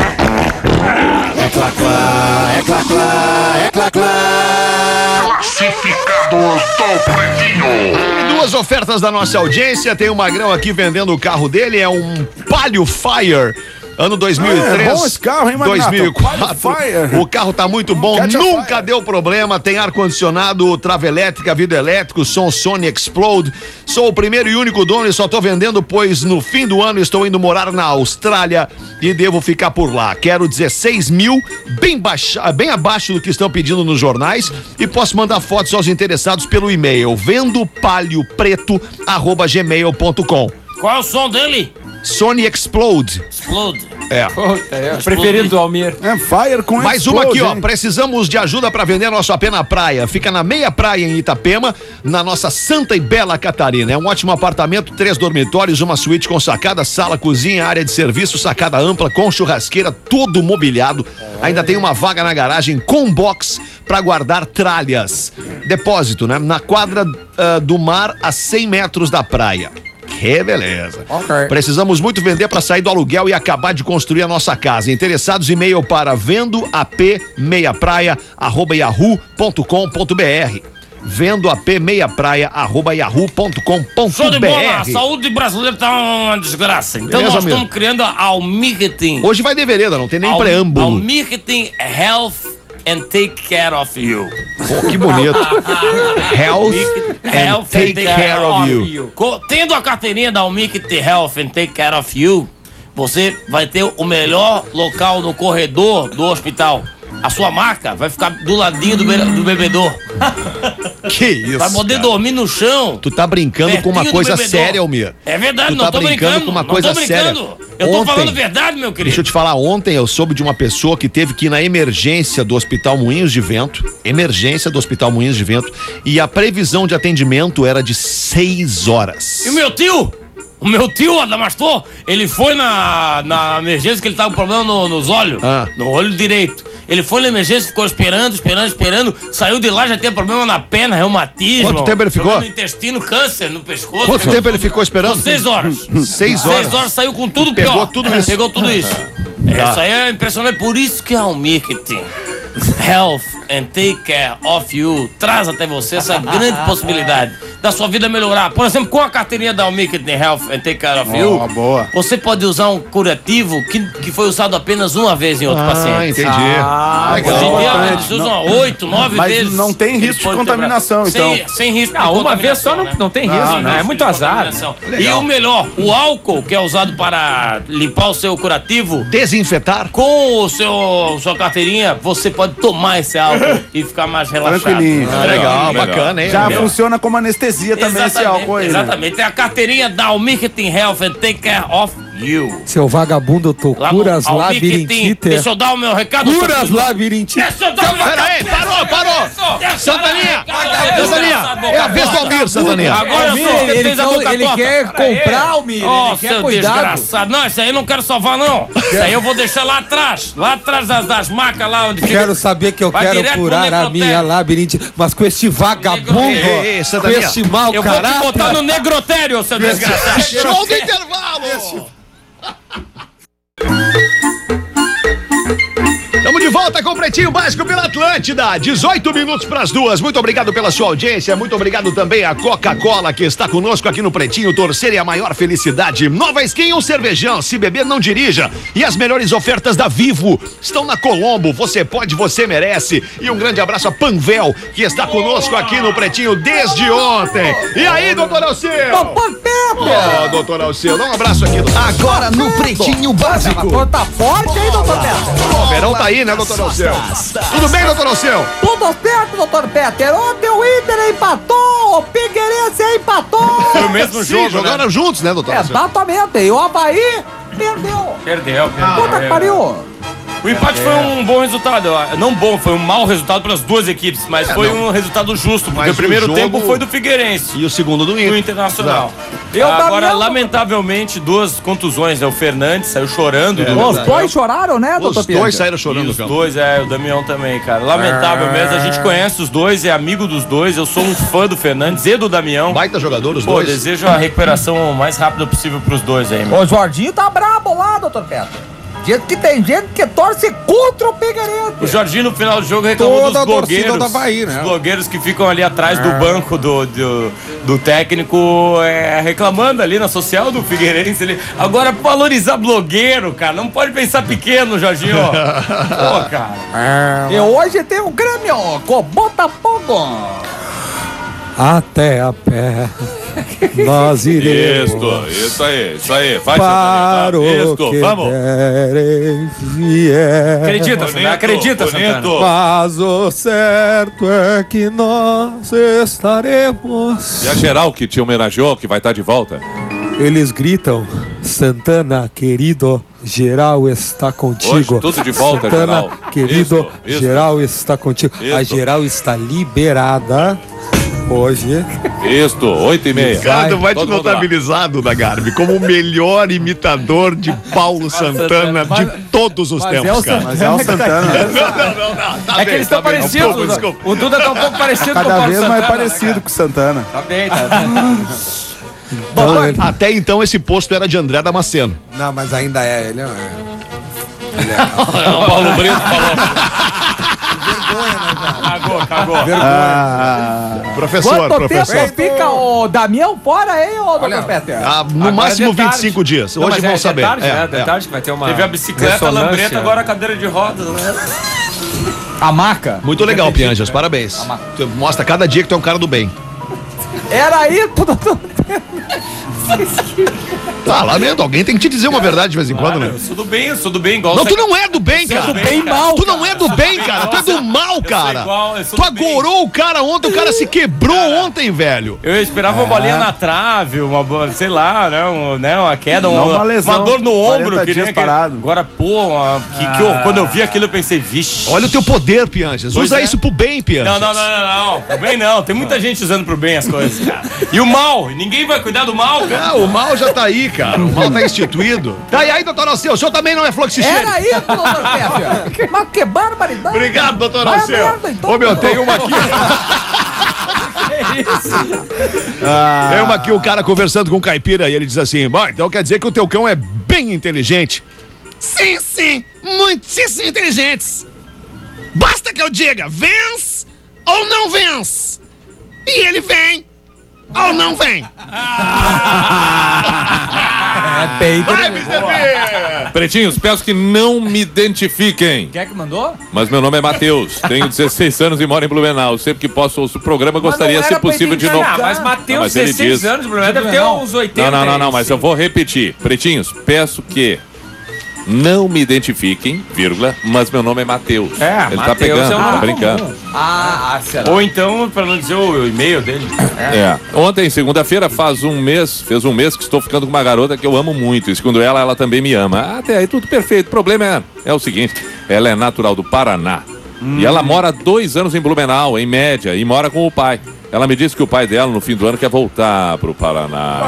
Speaker 1: E duas ofertas da nossa audiência. Tem o Magrão aqui vendendo o carro dele. É um Palio Fire. Ano dois mil e três.
Speaker 5: É bom esse carro, hein, Magnato?
Speaker 1: dois mil e quatro.
Speaker 5: Palio Fire.
Speaker 1: O carro tá muito bom,
Speaker 5: Catch a
Speaker 1: nunca
Speaker 5: fire.
Speaker 1: deu problema. Tem ar-condicionado, trava elétrica, vidro elétrico, som Sony Explode. Sou o primeiro e único dono e só tô vendendo, pois no fim do ano estou indo morar na Austrália e devo ficar por lá. Quero dezesseis mil, bem, baixa, bem abaixo do que estão pedindo nos jornais, e posso mandar fotos aos interessados pelo e-mail vendopaliopreto arroba gmail ponto com.
Speaker 4: Qual é o som dele?
Speaker 1: Sony Explode.
Speaker 4: Explode.
Speaker 1: É.
Speaker 8: Preferido do Almir.
Speaker 5: É Fire com
Speaker 1: Mais uma
Speaker 5: Explode,
Speaker 1: aqui, ó.
Speaker 5: hein?
Speaker 1: Precisamos de ajuda para vender nosso A P na praia. Fica na meia praia em Itapema, na nossa Santa e Bela Catarina. É um ótimo apartamento, três dormitórios, uma suíte com sacada, sala, cozinha, área de serviço, sacada ampla, com churrasqueira, todo mobiliado. Ainda tem uma vaga na garagem com box para guardar tralhas. Depósito, né? Na quadra ah, do mar, a cem metros da praia. Que beleza.
Speaker 7: Ok.
Speaker 1: Precisamos muito vender para sair do aluguel e acabar de construir a nossa casa. Interessados, e-mail para vendo ap meia praia arroba yahoo ponto com ponto br. Vendo ap meia praia arroba yahoo ponto com ponto
Speaker 4: Show de bola, a
Speaker 1: br.
Speaker 4: saúde brasileira tá uma desgraça. Então
Speaker 1: Beleza,
Speaker 4: nós
Speaker 1: amigo?
Speaker 4: estamos criando a Almirketing.
Speaker 1: Hoje vai de vereda, não tem nem
Speaker 4: Al-
Speaker 1: preâmbulo.
Speaker 4: Almirketing Health and Take Care of You.
Speaker 1: Pô, que bonito. Health and take care of you.
Speaker 4: Co- Tendo a carteirinha da Almirketing Health and Take Care of You, você vai ter o melhor local no corredor do hospital. A sua marca vai ficar do ladinho do, be do bebedor.
Speaker 1: Que isso.
Speaker 4: Vai poder
Speaker 1: cara.
Speaker 4: dormir no chão.
Speaker 1: Tu tá brincando com uma
Speaker 4: pertinho do
Speaker 1: coisa
Speaker 4: bebedor.
Speaker 1: séria, Almir.
Speaker 4: É verdade,
Speaker 1: Tu
Speaker 4: não
Speaker 1: tá
Speaker 4: tô
Speaker 1: brincando
Speaker 4: brincando.
Speaker 1: com uma
Speaker 4: não
Speaker 1: coisa
Speaker 4: tô brincando.
Speaker 1: séria.
Speaker 4: Eu tô
Speaker 1: Ontem-
Speaker 4: falando verdade, meu querido.
Speaker 1: Deixa eu te falar, ontem eu soube de uma pessoa que teve que ir na emergência do Hospital Moinhos de Vento, emergência do Hospital Moinhos de Vento, e a previsão de atendimento era de seis horas.
Speaker 4: E o meu tio? O meu tio, Adamastor, ele foi na, na emergência que ele tava com problema no- nos olhos,
Speaker 1: Ah.
Speaker 4: no olho direito. Ele foi na emergência, ficou esperando, esperando, esperando. Saiu de lá, já tem problema na perna, reumatismo.
Speaker 1: Quanto tempo ele ficou?
Speaker 4: Problema no intestino, câncer no pescoço.
Speaker 1: Quanto
Speaker 4: Pegou
Speaker 1: tempo ele
Speaker 4: tudo.
Speaker 1: ficou esperando?
Speaker 4: Seis horas.
Speaker 1: Seis horas.
Speaker 4: Seis horas saiu com tudo
Speaker 1: Pegou
Speaker 4: pior.
Speaker 1: tudo isso.
Speaker 4: Pegou tudo isso.
Speaker 9: Isso aí é impressionante, por isso que a Almictin Health and Take Care of You traz até você essa grande possibilidade da sua vida melhorar. Por exemplo, com a carteirinha da Almictin Health and Take Care of You,
Speaker 5: Oh, boa.
Speaker 9: você pode usar um curativo que, que foi usado apenas uma vez em outro
Speaker 1: Ah,
Speaker 9: paciente.
Speaker 1: entendi.
Speaker 5: Ah,
Speaker 9: Hoje em dia eles usam oito, nove
Speaker 5: Mas
Speaker 9: vezes.
Speaker 5: não tem
Speaker 9: Eles
Speaker 5: risco de
Speaker 9: podem
Speaker 5: contaminação,
Speaker 9: quebrar.
Speaker 5: então.
Speaker 9: Sem, sem risco de
Speaker 8: Ah, uma
Speaker 9: contaminação,
Speaker 8: vez só não,
Speaker 9: né?
Speaker 8: não tem risco,
Speaker 9: Sem
Speaker 8: né? É
Speaker 9: risco
Speaker 8: muito
Speaker 9: de
Speaker 8: azar.
Speaker 9: contaminação. E o melhor, o álcool que é usado para limpar o seu curativo,
Speaker 1: Desinfetar?
Speaker 9: com o seu sua carteirinha, você pode tomar esse álcool e ficar mais relaxado.
Speaker 5: Tranquilinho.
Speaker 1: Ah, legal,
Speaker 3: melhor.
Speaker 1: bacana, hein?
Speaker 5: Já
Speaker 1: Meu.
Speaker 5: funciona como anestesia também esse álcool aí, né?
Speaker 9: exatamente. Tem a carteirinha da Almictin Health and Take Care of You.
Speaker 7: Seu vagabundo, tu
Speaker 9: Lá no
Speaker 7: curas
Speaker 9: Almictin.
Speaker 7: labirintite.
Speaker 9: Deixa eu dar o meu recado.
Speaker 7: Curas
Speaker 9: seu-
Speaker 7: labirintite.
Speaker 9: Deixa eu dar o meu
Speaker 1: Pera aí,
Speaker 9: recado.
Speaker 1: parou, parou!
Speaker 9: Deixa eu
Speaker 1: Santaninha!
Speaker 9: dar o meu recado.
Speaker 1: Santaninha! É a vez do Almir, Santaninha!
Speaker 9: Agora eu sou
Speaker 2: Ele, ele,
Speaker 9: fez a
Speaker 2: quer-
Speaker 9: boca
Speaker 2: ele
Speaker 9: torta.
Speaker 2: quer comprar o milho,
Speaker 9: Ó,
Speaker 2: ele quer
Speaker 9: seu
Speaker 2: cuidado.
Speaker 9: desgraçado. Não, isso aí eu não quero salvar, não. Isso aí eu vou deixar lá atrás. Lá atrás das, das macas, lá onde fica.
Speaker 7: Quero saber que eu
Speaker 9: Vai
Speaker 7: quero
Speaker 9: direto pro
Speaker 7: curar a
Speaker 9: necrotério.
Speaker 7: minha labirinte, mas com este vagabundo,
Speaker 1: Ei, ei,
Speaker 7: com
Speaker 1: Santaninha.
Speaker 7: este mau
Speaker 9: Eu vou te
Speaker 7: caráter.
Speaker 9: botar no negrotério, seu desgraçado.
Speaker 1: Show do intervalo! Estamos de volta com o Pretinho Básico pela Atlântida, dezoito minutos para as duas. Muito obrigado pela sua audiência, muito obrigado também à Coca-Cola que está conosco aqui no Pretinho. Torcer é a maior felicidade. Nova Skin, um cervejão, se beber não dirija. E as melhores ofertas da Vivo estão na Colombo. Você pode, você merece. E um grande abraço a Panvel, que está conosco aqui no Pretinho desde ontem. E aí, doutor Alceu? Ô, doutor Alceu, dá um abraço aqui.
Speaker 10: Agora no Pretinho Básico.
Speaker 2: Tá forte aí, doutor Peter?
Speaker 1: O verão tá aí, né, doutor Alceu? Tudo bem, doutor Alceu?
Speaker 2: Tudo certo, doutor Peter. Ontem o Inter empatou, o Figueirense empatou.
Speaker 9: Foi o mesmo
Speaker 1: Sim,
Speaker 9: jogo,
Speaker 1: jogaram
Speaker 9: né?
Speaker 1: juntos, né, doutor Alceu?
Speaker 2: Exatamente. E o Havaí perdeu.
Speaker 9: Perdeu, perdeu.
Speaker 2: Puta que pariu.
Speaker 9: O empate foi um bom resultado. Não bom, foi um mau resultado para as duas equipes, mas
Speaker 1: É,
Speaker 9: foi
Speaker 1: não.
Speaker 9: um resultado justo, porque
Speaker 1: Mas
Speaker 9: o primeiro
Speaker 1: o jogo-
Speaker 9: tempo foi do Figueirense.
Speaker 1: E o segundo do
Speaker 9: Do
Speaker 1: Inter.
Speaker 9: Internacional.
Speaker 2: Eu
Speaker 9: Agora,
Speaker 2: também-
Speaker 9: lamentavelmente, duas contusões. É o Fernandes saiu chorando. do-
Speaker 2: Os dois choraram, né,
Speaker 1: Os
Speaker 2: doutor Peter?
Speaker 1: dois saíram
Speaker 9: E
Speaker 1: chorando do
Speaker 9: os
Speaker 1: campo.
Speaker 9: dois, é, o Damião também, cara. Lamentável mesmo. A gente conhece os dois, é amigo dos dois. Eu sou um fã do Fernandes e do Damião.
Speaker 1: Baita jogador, os
Speaker 9: Pô,
Speaker 1: dois.
Speaker 9: desejo a recuperação o mais rápida possível pros dois aí, meu.
Speaker 2: O Jorginho tá brabo lá, doutor Peter. Diz que tem gente que torce contra o Figueirense.
Speaker 9: O Jorginho no final do jogo reclamou
Speaker 7: Toda
Speaker 9: dos
Speaker 7: a torcida
Speaker 9: blogueiros.
Speaker 7: do Havaí, né?
Speaker 9: Os blogueiros que ficam ali atrás do banco do, do, do técnico é, reclamando ali na social do Figueirense. Ele, agora, valorizar blogueiro, cara. Não pode pensar pequeno, Jorginho. Pô, cara.
Speaker 2: E hoje tem o Grêmio com o Botafogo.
Speaker 7: Até a pé nós iremos
Speaker 3: Isso, isso aí, isso aí. Vai,
Speaker 7: para
Speaker 3: Santaninha,
Speaker 7: o
Speaker 3: isso,
Speaker 7: que
Speaker 3: vamos.
Speaker 7: der vier.
Speaker 9: Acredita, Santana, acredita, Santana.
Speaker 3: bonito.
Speaker 7: Mas o certo é que nós estaremos.
Speaker 3: E a geral que te homenageou, que vai estar de volta?
Speaker 7: Eles gritam: Santana, querido, geral está contigo.
Speaker 3: Hoje, tudo de volta,
Speaker 7: Santana,
Speaker 3: geral.
Speaker 7: querido,
Speaker 3: Isso, isso.
Speaker 7: geral está contigo. A
Speaker 3: Isso.
Speaker 7: geral está liberada hoje.
Speaker 3: Isto, oito e meia.
Speaker 1: Ricardo vai te
Speaker 3: Todo mundo lá.
Speaker 1: notabilizado da Garbi como o melhor imitador de Paulo Santana de todos os
Speaker 2: Mas é
Speaker 1: tempos,
Speaker 2: o
Speaker 1: cara.
Speaker 5: Mas é o Santana.
Speaker 1: Não, não, não, não. Tá
Speaker 8: É que
Speaker 1: bem,
Speaker 8: eles estão
Speaker 1: tá bem.
Speaker 8: parecidos.
Speaker 1: Desculpa, desculpa.
Speaker 8: O Duda tá um pouco parecido com o
Speaker 5: Cada
Speaker 8: Paulo
Speaker 5: vez
Speaker 8: Santana,
Speaker 5: mais
Speaker 8: né,
Speaker 5: parecido
Speaker 8: cara?
Speaker 5: com o Santana.
Speaker 8: Tá bem, tá.
Speaker 7: Então, ele-
Speaker 1: Até então esse posto era de André Damasceno.
Speaker 7: Não, mas ainda é. Ele é.
Speaker 3: O Paulo Brito falou.
Speaker 9: Cagou, cagou.
Speaker 5: Ah,
Speaker 1: Professor,
Speaker 2: Quanto
Speaker 1: professor.
Speaker 2: tempo fica o Damião fora, hein, ô doutor Peter?
Speaker 1: Ah, no
Speaker 8: Agora
Speaker 1: máximo
Speaker 8: é de tarde.
Speaker 1: vinte e cinco dias.
Speaker 8: Não,
Speaker 1: Hoje
Speaker 8: mas
Speaker 1: vão
Speaker 8: é de
Speaker 1: saber.
Speaker 8: tarde,
Speaker 1: É,
Speaker 8: né? De
Speaker 1: é.
Speaker 8: tarde que vai ter uma.
Speaker 9: Teve a bicicleta, a
Speaker 8: ressonância.
Speaker 9: lambreta, agora a cadeira de rodas, né?
Speaker 2: A maca.
Speaker 1: Muito legal, Pianjas. Parabéns. Tu mostra cada dia que tu é um cara do bem.
Speaker 2: Era isso, doutor.
Speaker 1: Tá, lamento. Alguém tem que te dizer uma verdade de vez em quando, né?
Speaker 9: Eu sou do bem, eu sou do bem, igual
Speaker 1: Não,
Speaker 9: você-
Speaker 1: tu não é do bem,
Speaker 9: Você é
Speaker 1: cara.
Speaker 9: do bem mal,
Speaker 1: Tu não é do
Speaker 9: cara.
Speaker 1: bem,
Speaker 9: Eu sou
Speaker 1: cara.
Speaker 9: do
Speaker 1: Tu é
Speaker 9: bem.
Speaker 1: do mal,
Speaker 9: Eu sou
Speaker 1: cara.
Speaker 9: igual, eu sou
Speaker 1: Tu
Speaker 9: do bem.
Speaker 1: agorou o cara ontem, o cara se quebrou ontem, velho.
Speaker 9: Eu esperava uma bolinha na trave, uma bola, sei lá, né, um, né uma queda,
Speaker 5: Não,
Speaker 9: uma,
Speaker 5: uma lesão,
Speaker 9: dor no ombro.
Speaker 5: quarenta
Speaker 9: Que,
Speaker 5: dias
Speaker 9: nem que,
Speaker 5: parado.
Speaker 9: agora, pô, uma- que, que eu- quando eu vi aquilo eu pensei, vixe.
Speaker 1: Olha o teu poder, Pianjas.
Speaker 9: Pois
Speaker 1: Usa
Speaker 9: é.
Speaker 1: isso pro bem, Pianjas.
Speaker 9: Não, não, não, não, não. Pro bem não. Tem muita gente usando pro bem as coisas, cara. E o mal? Ninguém vai cuidar do mal, cara.
Speaker 1: Ah, o mal já tá aí, cara. O mal tá instituído. Tá, e aí, doutor Alceu, o senhor também não é fluxicheiro?
Speaker 2: Era isso, doutor Peter. Mas que barbaridade.
Speaker 1: Obrigado, doutor
Speaker 2: Vai a
Speaker 1: Alceu.
Speaker 2: merda, então.
Speaker 1: Ô, meu, tem uma aqui. Tem uma aqui, o cara conversando com o caipira e ele diz assim: bom, então quer dizer que o teu cão é bem inteligente. Sim, sim, muitíssimo inteligentes. Basta que eu diga, vens ou não vens. E ele vem ou não vem.
Speaker 2: É bem
Speaker 1: Vai, mister P!
Speaker 3: Pretinhos, peço que não me identifiquem.
Speaker 2: Quem é que mandou?
Speaker 3: Mas meu nome é Matheus, tenho dezesseis anos e moro em Blumenau. Sempre que posso ouço o programa, gostaria, se possível, de novo.
Speaker 8: Mas
Speaker 3: Não,
Speaker 8: Matheus,
Speaker 3: mas ele
Speaker 8: dezesseis
Speaker 3: diz-
Speaker 8: anos, o problema deve ter uns oitenta.
Speaker 3: Não, não, não, não, mas eu vou repetir. Pretinhos, peço que não me identifiquem, vírgula, mas meu nome é Matheus.
Speaker 8: É,
Speaker 3: Ele tá
Speaker 8: Matheus
Speaker 3: pegando,
Speaker 8: é um
Speaker 3: tá
Speaker 8: nome
Speaker 3: brincando.
Speaker 8: comum.
Speaker 2: Ah, ah, será?
Speaker 8: Ou então, pra não dizer o e-mail dele.
Speaker 3: É. Ontem, segunda-feira, faz um mês, fez um mês que estou ficando com uma garota que eu amo muito. E segundo ela, ela também me ama. Até aí tudo perfeito. O problema é, é o seguinte, ela é natural do Paraná. Hum. E ela mora há dois anos em Blumenau, em média, e mora com o pai. Ela me disse que o pai dela, no fim do ano, quer voltar pro Paraná.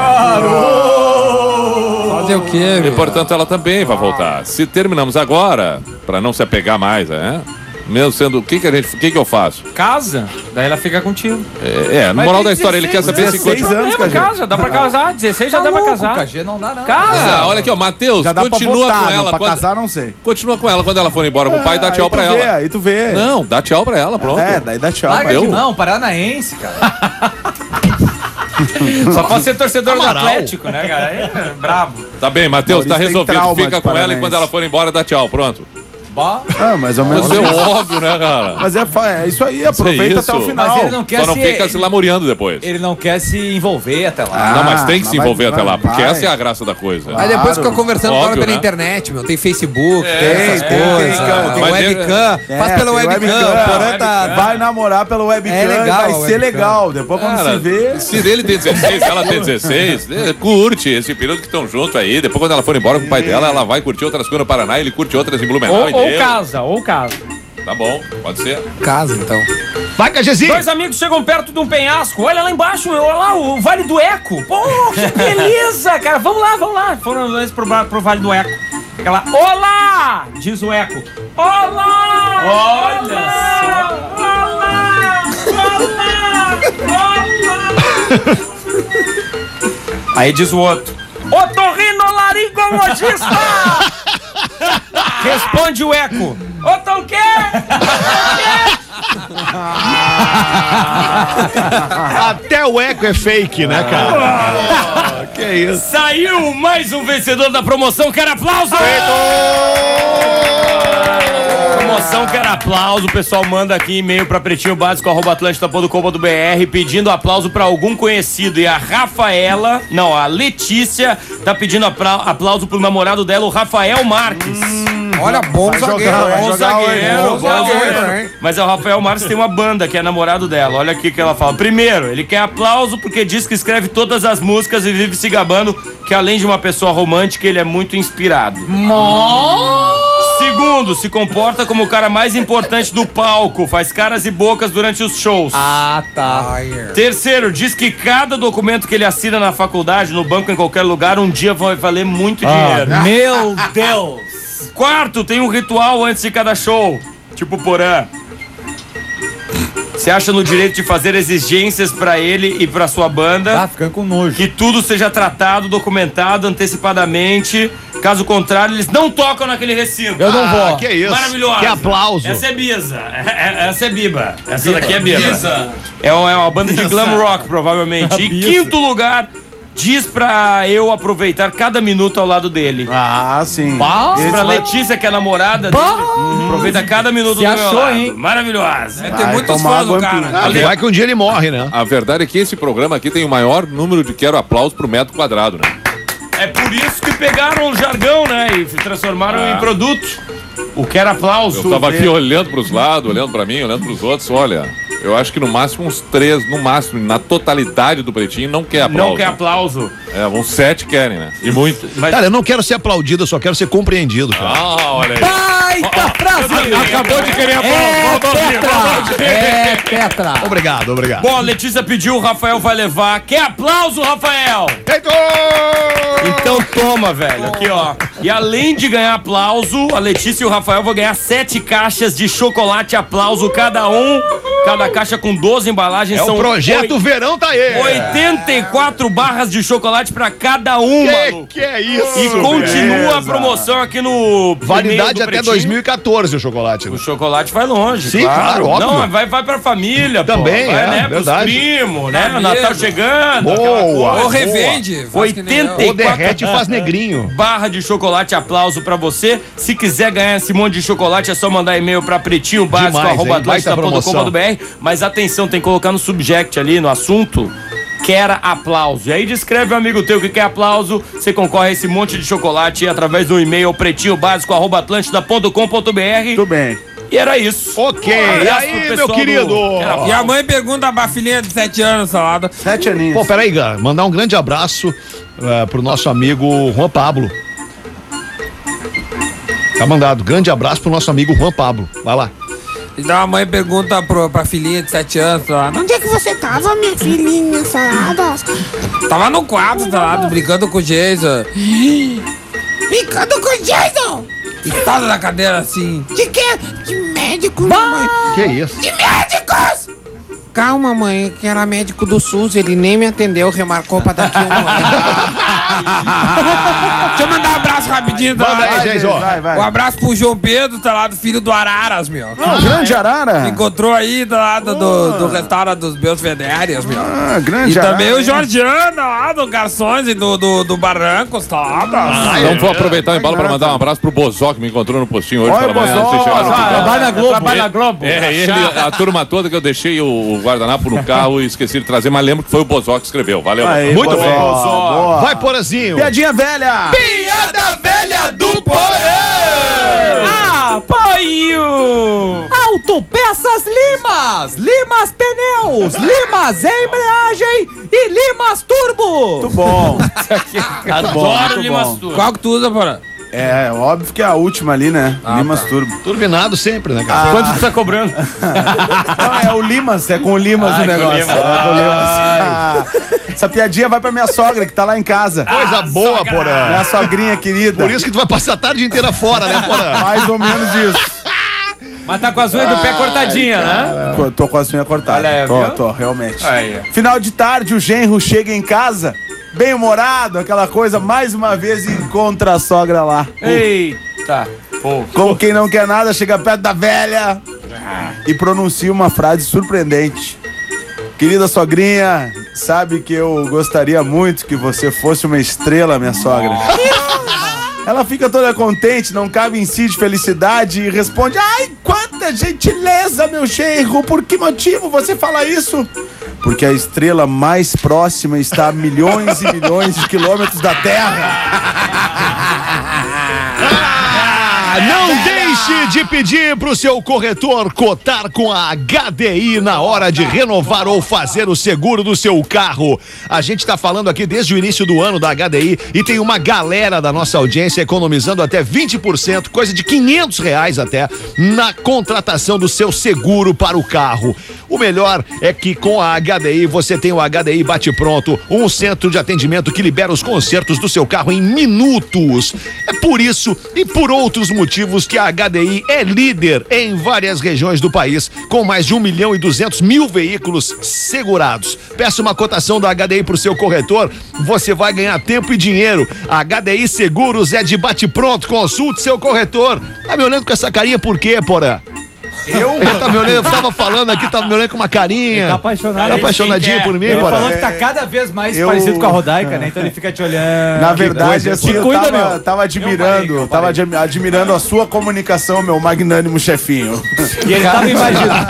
Speaker 7: Fazer o quê,
Speaker 3: E,
Speaker 7: meu?
Speaker 3: portanto, ela também vai voltar. Se terminamos agora, pra não se apegar mais, né? Mesmo sendo, o que que a gente, o que que eu faço?
Speaker 8: Casa, daí ela fica contigo.
Speaker 3: É, é no
Speaker 8: Mas
Speaker 3: moral
Speaker 8: tem
Speaker 3: da história, ele quer saber se
Speaker 5: dezesseis
Speaker 3: continua.
Speaker 5: anos,
Speaker 8: É, mas
Speaker 5: Cajé.
Speaker 8: casa, dá pra casar. dezesseis já
Speaker 2: Tá
Speaker 8: dá pra
Speaker 2: louco,
Speaker 8: casar.
Speaker 2: Cajé, não dá, não.
Speaker 8: Casa!
Speaker 3: Ah, olha aqui, ó, Matheus,
Speaker 5: Já dá pra
Speaker 3: continua
Speaker 5: votar,
Speaker 3: com
Speaker 5: não,
Speaker 3: ela.
Speaker 5: pra
Speaker 3: quando-
Speaker 5: casar não sei.
Speaker 3: Continua com ela quando ela for embora com o pai, dá tchau
Speaker 5: aí tu
Speaker 3: pra
Speaker 5: vê,
Speaker 3: ela.
Speaker 5: Aí tu vê.
Speaker 3: Não, dá tchau pra ela, pronto.
Speaker 5: É, daí dá tchau.
Speaker 2: Larga
Speaker 5: pra
Speaker 2: de
Speaker 3: eu?
Speaker 2: mão, paranaense, cara.
Speaker 8: Só pode ser torcedor do
Speaker 1: Amaral.
Speaker 8: Atlético, né, cara? Aí é brabo.
Speaker 3: Tá bem, Matheus, tá
Speaker 5: Maurício tem
Speaker 3: resolvido.
Speaker 5: trauma
Speaker 3: Fica
Speaker 5: de
Speaker 3: com ela e
Speaker 5: paranaense.
Speaker 3: quando ela for embora, dá tchau, pronto.
Speaker 2: Bah.
Speaker 5: Ah, mais ou menos.
Speaker 3: Mas é óbvio, né, cara?
Speaker 5: Mas é, fa- é isso aí, aproveita
Speaker 3: isso.
Speaker 5: até o final.
Speaker 2: Mas ele não quer
Speaker 3: Só não
Speaker 2: se...
Speaker 3: fica se lamuriando depois.
Speaker 2: Ele não quer se envolver até lá.
Speaker 5: Ah,
Speaker 3: não, mas tem que se
Speaker 5: mas
Speaker 3: envolver
Speaker 5: vai-
Speaker 3: até lá, porque
Speaker 5: vai.
Speaker 3: essa é a graça da coisa.
Speaker 7: Aí depois
Speaker 5: Claro.
Speaker 7: fica conversando
Speaker 3: Óbvio,
Speaker 7: agora pela
Speaker 3: né?
Speaker 7: internet, meu. Tem Facebook,
Speaker 3: É,
Speaker 7: tem essas
Speaker 3: é,
Speaker 7: coisas.
Speaker 5: tem,
Speaker 7: Tem,
Speaker 5: tem,
Speaker 3: mas
Speaker 7: webcam.
Speaker 5: É,
Speaker 7: Faz pela
Speaker 5: tem
Speaker 7: webcam.
Speaker 5: webcam.
Speaker 7: Porã tá-
Speaker 5: Vai namorar pela webcam,
Speaker 7: É legal
Speaker 5: vai
Speaker 7: a
Speaker 5: ser
Speaker 7: webcam.
Speaker 5: legal. Depois quando
Speaker 3: Cara,
Speaker 5: se vê...
Speaker 3: se ele tem dezesseis, ela tem dezesseis, é, curte esse período que estão juntos aí. Depois, quando ela for embora com o pai dela, ela vai curtir outras coisas no Paraná e ele curte outras em Blumenau.
Speaker 8: Ou,
Speaker 3: e
Speaker 8: ou
Speaker 3: deu.
Speaker 8: casa, ou casa.
Speaker 3: Tá bom, pode ser.
Speaker 7: Casa, então.
Speaker 1: Vai, Cajezinho.
Speaker 8: Dois amigos chegam perto de um penhasco. Olha lá embaixo, olha lá, o Vale do Eco. Pô, que beleza, cara. Vamos lá, vamos lá. Foram os dois pro, ba- pro Vale do Eco. Ela, olá! Diz o Eco. Olá! Olha olá, olá, olá, olá. Aí diz o outro. Otorrinolaringologista! Responde o Eco. Otom o quê?
Speaker 1: Até o eco é fake, né, cara? Que isso.
Speaker 8: Saiu mais um vencedor da promoção. Quero aplauso! Promoção Quero Aplauso. O pessoal manda aqui e-mail pra pretinho básico arroba atlântida ponto com ponto br pedindo aplauso pra algum conhecido. E a Rafaela, não, a Letícia tá pedindo apla- aplauso pro namorado dela, o Rafael Marques.
Speaker 7: Olha, bom
Speaker 5: Vai
Speaker 7: zagueiro.
Speaker 5: jogar, vai
Speaker 7: Bom
Speaker 5: jogar hoje,
Speaker 7: zagueiro.
Speaker 5: bom
Speaker 7: Bom zagueiro,
Speaker 8: zagueiro.
Speaker 7: hein?
Speaker 8: Mas o Rafael Marques tem uma banda que é namorado dela. Olha aqui que ela fala. Primeiro, ele quer aplauso porque diz que escreve todas as músicas e vive se gabando que além de uma pessoa romântica, ele é muito inspirado. Segundo, se comporta como o cara mais importante do palco, faz caras e bocas durante os shows.
Speaker 2: Ah, tá.
Speaker 8: Terceiro, diz que cada documento que ele assina na faculdade, no banco, em qualquer lugar, um dia vai valer muito dinheiro.
Speaker 2: Meu Deus.
Speaker 8: Quarto, tem um ritual antes de cada show. Tipo Porã. Se acha no direito de fazer exigências pra ele e pra sua banda.
Speaker 2: Tá ficando com nojo.
Speaker 8: Que tudo seja tratado, documentado antecipadamente. Caso contrário, eles não tocam naquele recinto.
Speaker 2: Eu não vou.
Speaker 1: Ah, que isso.
Speaker 8: Maravilhosa.
Speaker 1: Que aplauso.
Speaker 8: Essa é Bisa. É- é- Essa é Biba. Essa daqui é Biba. É uma, é uma banda de glam rock, provavelmente. E quinto lugar, diz pra eu aproveitar cada minuto ao lado dele.
Speaker 5: Ah, sim.
Speaker 8: Diz
Speaker 5: Esse
Speaker 8: pra
Speaker 5: vai-
Speaker 8: Letícia, que é a namorada dele. Aproveita cada minuto
Speaker 2: Se
Speaker 8: do meu
Speaker 2: achou,
Speaker 8: lado.
Speaker 2: hein?
Speaker 8: Maravilhosa.
Speaker 7: Tem
Speaker 5: Vai
Speaker 7: muitos
Speaker 5: tomar
Speaker 7: fãs do
Speaker 5: uma
Speaker 7: cara.
Speaker 5: ampinha.
Speaker 1: Ah, vai que um dia ele morre, né?
Speaker 3: A verdade é que esse programa aqui tem o maior número de quero aplauso pro metro quadrado, né?
Speaker 8: É por isso que pegaram o jargão, né? E transformaram em produto. O que era aplauso.
Speaker 3: Eu tava aqui olhando pros lados, olhando pra mim, olhando pros outros, olha. Eu acho que no máximo uns três, no máximo, na totalidade do Pretinho, não quer aplauso.
Speaker 8: Não quer aplauso.
Speaker 3: É, uns sete querem, né? E muito.
Speaker 8: Mas
Speaker 1: Cara, eu não quero ser aplaudido, eu só quero ser compreendido, cara.
Speaker 3: Ah, olha aí.
Speaker 2: Baita frase.
Speaker 3: Acabou de querer aplauso.
Speaker 2: É
Speaker 3: Voltou aqui, voltou aqui.
Speaker 2: Petra. É Petra.
Speaker 1: Obrigado, obrigado.
Speaker 8: Bom, a Letícia pediu, o Rafael vai levar. Quer aplauso, Rafael? Então toma, velho. Aqui, ó. E além de ganhar aplauso, a Letícia e o Rafael vão ganhar sete caixas de chocolate aplauso cada um
Speaker 9: Cada caixa com doze embalagens.
Speaker 1: É
Speaker 9: são
Speaker 1: o projeto
Speaker 9: oi-
Speaker 1: Verão tá aí.
Speaker 9: oitenta e quatro barras de chocolate pra cada um,
Speaker 1: Que
Speaker 9: maluco.
Speaker 1: que é isso?
Speaker 9: E continua a
Speaker 5: beleza.
Speaker 9: promoção aqui no...
Speaker 1: Validade
Speaker 9: e-mail do
Speaker 1: até
Speaker 9: Pretinho.
Speaker 1: dois mil e quatorze o chocolate. né?
Speaker 9: O chocolate vai longe,
Speaker 1: Sim, claro, óbvio.
Speaker 9: Não, vai, vai pra família,
Speaker 1: Também,
Speaker 9: pô. Vai,
Speaker 1: é,
Speaker 9: né,
Speaker 1: verdade.
Speaker 9: pros primos, né?
Speaker 7: Tá
Speaker 9: O Natal
Speaker 7: mesmo.
Speaker 9: chegando.
Speaker 1: Boa.
Speaker 9: aquela coisa.
Speaker 7: Ou revende. faz que nem eu.
Speaker 9: oitenta e
Speaker 1: Ou derrete e faz negrinho.
Speaker 9: barra de chocolate, aplauso pra você. Se quiser ganhar esse monte de chocolate, é só mandar e-mail pra pretinho básico
Speaker 1: Demais,
Speaker 9: arroba
Speaker 1: hein? Baita
Speaker 9: atlântida ponto com ponto b r. Mas atenção, tem que colocar no subject ali, no assunto, quer aplauso. E aí descreve um amigo teu que quer aplauso, você concorre a esse monte de chocolate através do e-mail pretinho básico arroba atlântida ponto com ponto b r.
Speaker 5: Tudo bem.
Speaker 9: E era isso.
Speaker 1: Ok,
Speaker 9: Um
Speaker 1: e
Speaker 9: abraço
Speaker 1: aí,
Speaker 9: pro
Speaker 1: meu
Speaker 9: pessoal
Speaker 1: querido?
Speaker 9: do Quer Aplauso.
Speaker 7: E a mãe pergunta pra filhinha de sete anos, salada.
Speaker 5: Sete aninhos.
Speaker 1: Pô, peraí, Gá, mandar um grande abraço uh, pro nosso amigo Juan Pablo. Tá mandado, grande abraço pro nosso amigo Juan Pablo. Vai lá.
Speaker 7: Então a mãe pergunta pro, pra filhinha de sete anos, salada.
Speaker 11: Onde é que você tava, minha filhinha salada?
Speaker 7: Tava no quarto, salada, brincando com o Jason.
Speaker 11: Brincando com o Jason!
Speaker 7: E toda na cadeira assim.
Speaker 11: De quê? De médico, mãe?
Speaker 1: Que isso?
Speaker 11: De médicos! Calma, mãe, que era médico do SUS, ele nem me atendeu, remarcou pra daqui um ano.
Speaker 7: Deixa eu mandar um abraço rapidinho, tá
Speaker 1: Manda
Speaker 7: lá.
Speaker 1: aí, Jason.
Speaker 5: Vai, vai.
Speaker 7: Um abraço pro João Pedro, tá lá, do filho do Araras, meu.
Speaker 5: Ah, grande Arara.
Speaker 7: Encontrou aí do lado do, do restaurante dos meus Vedérias, meu.
Speaker 5: Ah, grande
Speaker 7: E
Speaker 5: Arara.
Speaker 7: também o Jorgiano lá do Garçons e do, do, do Barrancos, tá lá.
Speaker 3: Então vou aproveitar o embalo pra mandar um abraço pro Bozó, que me encontrou no postinho hoje
Speaker 5: Olha
Speaker 3: pela
Speaker 5: o
Speaker 3: manhã.
Speaker 5: Bozó,
Speaker 3: Vocês chegaram
Speaker 5: ah,
Speaker 3: aqui, né?
Speaker 2: Trabalha na Globo.
Speaker 9: Trabalha na Globo.
Speaker 3: É, ele, a turma toda que eu deixei o, o guardanapo no carro e esqueci de trazer, mas lembro que foi o Bozó que escreveu. Valeu.
Speaker 5: Aí,
Speaker 1: Muito
Speaker 5: boa,
Speaker 1: bem.
Speaker 5: boa.
Speaker 1: Vai, Porazinho.
Speaker 5: Piadinha velha.
Speaker 9: Piada velha do porão!
Speaker 2: Apoio! Autopeças Limas! Limas Pneus! Limas Embreagem e Limas Turbo!
Speaker 5: Muito bom.
Speaker 9: Adoro
Speaker 5: muito
Speaker 9: Limas
Speaker 5: bom.
Speaker 9: Turbo.
Speaker 7: Qual que tu usa, porra?
Speaker 5: É, óbvio que é a última ali, né? Limas Turbo.
Speaker 1: Turbinado sempre, né, cara?
Speaker 9: Quanto tu tá cobrando?
Speaker 5: Não, é o Limas, é com o Limas
Speaker 9: Ah,
Speaker 5: o
Speaker 9: é com o
Speaker 5: negócio.
Speaker 9: Limas.
Speaker 5: É com o Limas. Ah, essa piadinha vai pra minha sogra, que tá lá em casa.
Speaker 1: Coisa boa, Porã.
Speaker 5: Minha sogrinha querida.
Speaker 1: Por isso que tu vai passar a tarde inteira fora, né, Porã?
Speaker 5: Mais ou menos isso.
Speaker 2: Mas tá com as unhas do pé cortadinha, né?
Speaker 5: Tô, tô com as unhas cortadas.
Speaker 9: Olha aí,
Speaker 5: tô,
Speaker 9: viu?
Speaker 5: tô, realmente.
Speaker 9: Aí,
Speaker 5: Final de tarde, o genro chega em casa, bem-humorado, aquela coisa, mais uma vez encontra a sogra lá.
Speaker 9: eita. Pô.
Speaker 5: Como quem não quer nada, chega perto da velha e pronuncia uma frase surpreendente. Querida sogrinha, sabe que eu gostaria muito que você fosse uma estrela, minha sogra. Ela fica toda contente, não cabe em si de felicidade e responde: ai, quanta gentileza, meu genro, por que motivo você fala isso? Porque a estrela mais próxima está a milhões e milhões de quilômetros da Terra.
Speaker 1: Não deixe de pedir pro seu corretor cotar com a H D I na hora de renovar ou fazer o seguro do seu carro. A gente tá falando aqui desde o início do ano da H D I e tem uma galera da nossa audiência economizando até vinte por cento, coisa de quinhentos reais até, na contratação do seu seguro para o carro. O melhor é que com a H D I você tem o H D I Bate Pronto, um centro de atendimento que libera os consertos do seu carro em minutos. É por isso e por outros motivos que a H D I é líder em várias regiões do país, com mais de um milhão e duzentos mil veículos segurados. Peça uma cotação da H D I para o seu corretor, você vai ganhar tempo e dinheiro. A H D I Seguros é de Bate Pronto, consulte seu corretor. Tá me olhando com essa carinha por quê, Porã? Eu? Ele tá me olhando, eu tava falando aqui, tava me olhando com uma carinha.
Speaker 2: Tá apaixonado.
Speaker 1: Tá apaixonadinho por mim,
Speaker 2: Ele
Speaker 1: Porã?
Speaker 2: falou que tá cada vez mais
Speaker 5: Eu-
Speaker 2: parecido com a Rodaica, né? Então ele fica te olhando.
Speaker 5: Na verdade, assim,
Speaker 2: Te
Speaker 5: eu
Speaker 2: cuida,
Speaker 5: tava,
Speaker 2: meu.
Speaker 5: tava admirando,
Speaker 2: Eu parei, eu
Speaker 5: tava
Speaker 2: parei.
Speaker 5: admi- admirando a sua comunicação, meu magnânimo chefinho.
Speaker 2: E ele tava imaginando.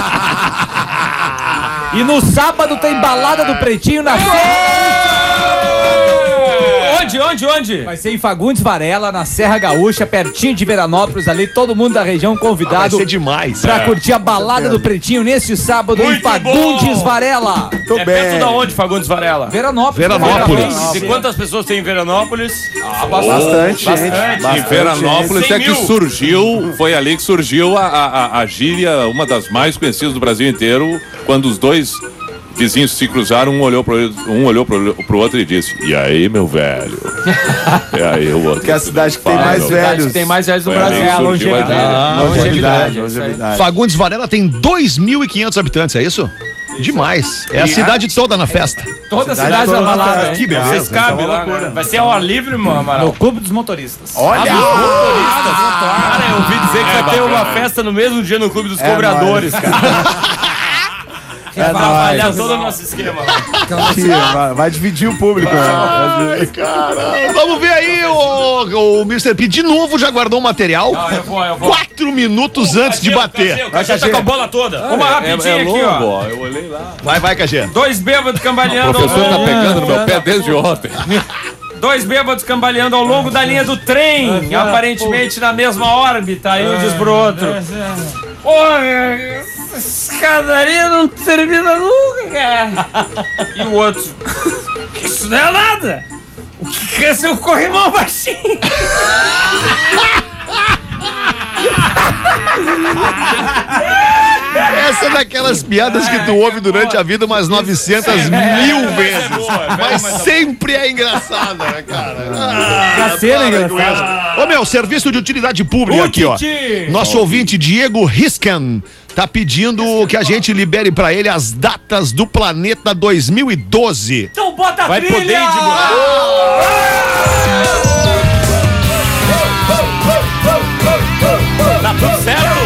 Speaker 2: E no sábado tem balada do Pretinho na Serra.
Speaker 9: Onde, onde, onde?
Speaker 2: Vai ser em Fagundes Varela, na Serra Gaúcha, pertinho de Veranópolis, ali, todo mundo da região
Speaker 1: Vai
Speaker 2: convidado
Speaker 1: ser demais.
Speaker 2: pra curtir a balada do Pretinho nesse sábado em
Speaker 9: Muito
Speaker 2: Fagundes
Speaker 9: bom.
Speaker 2: Varela.
Speaker 5: Tô
Speaker 9: É
Speaker 5: bem.
Speaker 9: perto da onde, Fagundes Varela?
Speaker 2: Veranópolis.
Speaker 1: Veranópolis.
Speaker 9: E quantas pessoas tem em Veranópolis?
Speaker 5: Bastante,
Speaker 9: Bastante.
Speaker 5: gente.
Speaker 3: Em
Speaker 5: Bastante
Speaker 3: Veranópolis
Speaker 9: gente.
Speaker 3: é que
Speaker 9: cem mil.
Speaker 3: surgiu, foi ali que surgiu a, a, a gíria, uma das mais conhecidas do Brasil inteiro, quando os dois vizinhos se cruzaram, um olhou pro, um olhou pro, pro outro e disse: e aí, meu velho? E aí o outro.
Speaker 5: Que é a cidade que tem
Speaker 3: Fala,
Speaker 5: mais
Speaker 3: meu
Speaker 5: velhos.
Speaker 8: Que tem mais velhos do
Speaker 3: Foi
Speaker 8: Brasil.
Speaker 3: ali que
Speaker 8: É a
Speaker 3: surgiu a
Speaker 8: longevidade.
Speaker 3: ideia.
Speaker 8: Ah,
Speaker 5: Longevidade,
Speaker 8: longevidade.
Speaker 5: longevidade.
Speaker 1: Fagundes Varela tem dois mil e quinhentos habitantes, é isso? Demais. É a cidade toda na festa.
Speaker 8: Toda a
Speaker 5: Cidade
Speaker 8: cidade
Speaker 5: toda
Speaker 8: abalada.
Speaker 5: na
Speaker 8: hein?
Speaker 1: Que beleza.
Speaker 8: Vocês cabem lá, né? Vai ser ao ar livre, meu Amaral.
Speaker 2: No Clube dos Motoristas.
Speaker 5: Olha!
Speaker 9: Cara, eu ouvi dizer que vai ter uma festa no mesmo dia no Clube dos Cobradores, cara.
Speaker 5: É
Speaker 9: Vai avaliar
Speaker 5: nóis.
Speaker 9: todo o nosso esquema.
Speaker 5: Aqui, vai, vai dividir o público. né?
Speaker 1: Ai, cara. Vamos ver aí, o, o mister P de novo já guardou o material.
Speaker 9: Ah, eu vou, eu vou.
Speaker 1: Quatro minutos antes de bater.
Speaker 9: O Cachê tá com a bola toda.
Speaker 8: Uma rapidinha aqui, ó.
Speaker 3: Eu olhei lá.
Speaker 1: Vai, vai, Cagê.
Speaker 8: Dois bêbados
Speaker 3: O
Speaker 8: cambaleando.
Speaker 3: professor
Speaker 8: ao
Speaker 3: tá
Speaker 8: longo-
Speaker 3: pegando no meu pé desde ontem.
Speaker 8: Dois bêbados cambaleando ao longo da linha do trem, aparentemente na mesma órbita. Aí um diz pro outro: Porra, essa escadaria não termina nunca, cara. E o outro: Isso não é nada. O que é seu corrimão baixinho?
Speaker 1: Essa é daquelas piadas que tu ouve durante a vida umas novecentas mil vezes. Mas sempre é engraçada, né, cara? Ah,
Speaker 2: cena é
Speaker 1: para com
Speaker 2: engraçada.
Speaker 1: isso. Ô, meu, serviço de utilidade pública aqui, ó. Nosso ouvinte Diego Riscan tá pedindo que a gente libere pra ele as datas do Planeta dois mil e doze.
Speaker 8: Então bota a
Speaker 9: Vai
Speaker 8: trilha!
Speaker 9: poder ir de boa. Tá tudo certo?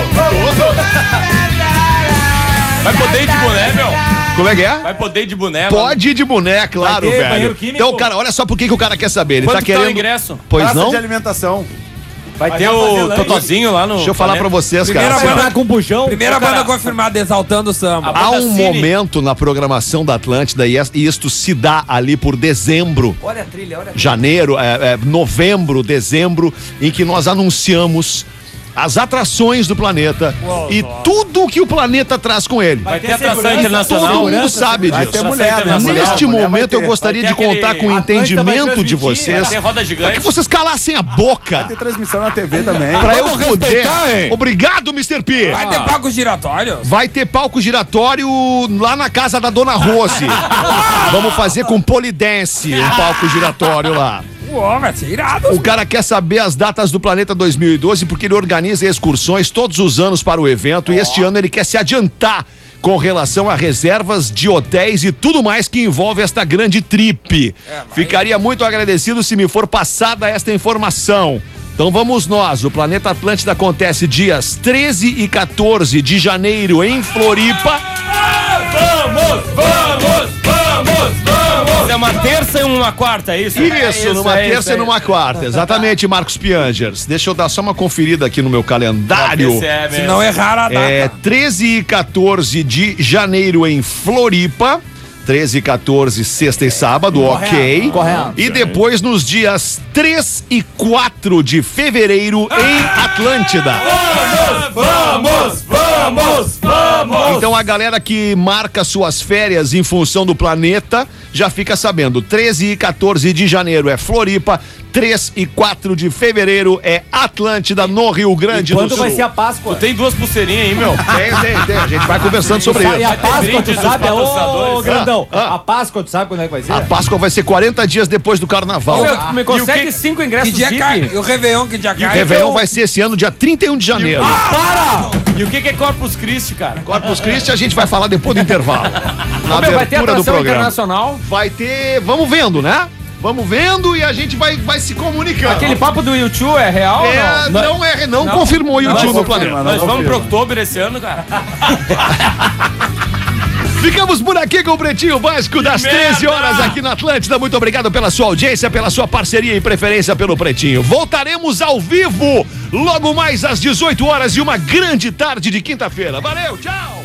Speaker 9: Vai poder ir de boné, meu?
Speaker 1: Como é que é?
Speaker 9: Vai poder ir de boné?
Speaker 1: Pode ir de boné, claro,
Speaker 2: ter
Speaker 1: velho.
Speaker 2: banheiro químico?
Speaker 1: Então, cara, olha só por que que o cara quer saber. Ele
Speaker 9: Quanto
Speaker 1: tá
Speaker 9: que tá
Speaker 1: querendo.
Speaker 9: o ingresso?
Speaker 1: Pois
Speaker 5: Praça
Speaker 1: não?
Speaker 5: de alimentação.
Speaker 9: Vai ter o Totozinho lá no...
Speaker 1: Deixa eu falar pra vocês, cara.
Speaker 7: Primeira
Speaker 1: assim, ó.
Speaker 7: banda
Speaker 2: com bujão.
Speaker 7: Primeira
Speaker 9: Ô, cara.
Speaker 7: banda confirmada, Exaltando o Samba.
Speaker 1: Há
Speaker 9: banda
Speaker 1: um
Speaker 9: Cine.
Speaker 1: momento na programação da Atlântida e es- e isto se dá ali por dezembro,
Speaker 2: Olha a trilha, olha a trilha.
Speaker 1: janeiro, é, é, novembro, dezembro, em que nós anunciamos as atrações do planeta e tudo que o planeta traz com ele.
Speaker 9: Vai ter atração
Speaker 1: Todo
Speaker 9: internacional.
Speaker 1: mundo sabe
Speaker 5: Vai
Speaker 1: disso.
Speaker 5: ter mulher, né? Mulher,
Speaker 1: Neste
Speaker 5: mulher vai
Speaker 1: momento
Speaker 5: ter.
Speaker 1: eu gostaria
Speaker 9: Vai
Speaker 1: de
Speaker 9: ter
Speaker 1: contar
Speaker 9: aquele-
Speaker 1: com o
Speaker 2: Atlântida vai
Speaker 1: entendimento de
Speaker 2: transmitir,
Speaker 1: vocês
Speaker 9: Vai ter roda
Speaker 1: para
Speaker 9: gigante.
Speaker 1: que vocês calassem a boca.
Speaker 5: Tem transmissão na T V também.
Speaker 1: Pra eu
Speaker 7: Vamos
Speaker 1: poder.
Speaker 7: respeitar, hein?
Speaker 1: Obrigado, mister P.
Speaker 7: Vai ter palco giratório?
Speaker 1: Vai ter palco giratório lá na casa da Dona Rose. Vamos fazer com polidense um palco giratório lá.
Speaker 7: Uou, vai ser irado.
Speaker 1: O cara quer saber as datas do Planeta dois mil e doze porque ele organiza excursões todos os anos para o evento e este ano ele quer se adiantar com relação a reservas de hotéis e tudo mais que envolve esta grande trip. Ficaria muito agradecido se me for passada esta informação. Então vamos nós, o Planeta Atlântida acontece dias treze e quatorze de janeiro em Floripa.
Speaker 9: Vamos, vamos, vamos, vamos. É uma terça e uma quarta, é isso?
Speaker 1: Isso, numa
Speaker 8: é isso,
Speaker 1: terça
Speaker 8: é
Speaker 1: e numa quarta. Exatamente, Marcos Piangers. Deixa eu dar só uma conferida aqui no meu calendário.
Speaker 9: Percebe.
Speaker 7: Se não errar a data.
Speaker 1: É treze e quatorze de janeiro em Floripa. treze e quatorze, sexta e sábado, ok.
Speaker 2: correto.
Speaker 1: E depois nos dias três e quatro de fevereiro em Atlântida.
Speaker 9: Vamos, vamos, vamos.
Speaker 1: Então a galera que marca suas férias em função do planeta já fica sabendo. treze e quatorze de janeiro é Floripa, três e quatro de fevereiro é Atlântida, no Rio Grande do
Speaker 2: Quando
Speaker 1: Sul.
Speaker 2: vai ser a Páscoa?
Speaker 9: Tu tem duas pulseirinhas aí, meu?
Speaker 1: Tem, tem, tem. A gente vai conversando sobre
Speaker 2: E
Speaker 1: isso.
Speaker 2: a Páscoa,
Speaker 9: brinde
Speaker 2: tu
Speaker 9: dos
Speaker 2: sabe? Ô,
Speaker 9: patrocinadores.
Speaker 2: grandão,
Speaker 1: Ah, ah.
Speaker 2: a Páscoa, tu sabe quando é que vai ser?
Speaker 1: A Páscoa vai ser quarenta dias depois do Carnaval.
Speaker 8: Meu, tu me consegue
Speaker 7: que-
Speaker 8: cinco
Speaker 7: Que
Speaker 8: ingressos
Speaker 7: dia
Speaker 8: V I
Speaker 7: cai?
Speaker 8: P?
Speaker 7: E o Réveillon, que dia
Speaker 1: O
Speaker 7: cai?
Speaker 1: Réveillon vai ser esse ano, dia trinta e um de janeiro.
Speaker 9: E o que que é Corpus Christi, cara?
Speaker 1: Corpus Christi a gente vai falar depois do intervalo. Na
Speaker 8: Meu, vai ter
Speaker 1: abertura do
Speaker 8: atração
Speaker 1: programa.
Speaker 8: internacional.
Speaker 1: Vai ter. Vamos vendo, né? Vamos vendo e a gente vai, vai se comunicando.
Speaker 8: Aquele papo do YouTube é real
Speaker 1: É,
Speaker 8: ou não?
Speaker 1: não, é, não, confirmou o YouTube no planeta.
Speaker 9: Nós vamos pro outubro esse ano, cara.
Speaker 1: Ficamos por aqui com o Pretinho Básico das
Speaker 9: merda!
Speaker 1: treze horas aqui na Atlântida. Muito obrigado pela sua audiência, pela sua parceria e preferência pelo Pretinho. Voltaremos ao vivo logo mais às dezoito horas e uma grande tarde de quinta-feira. Valeu, tchau!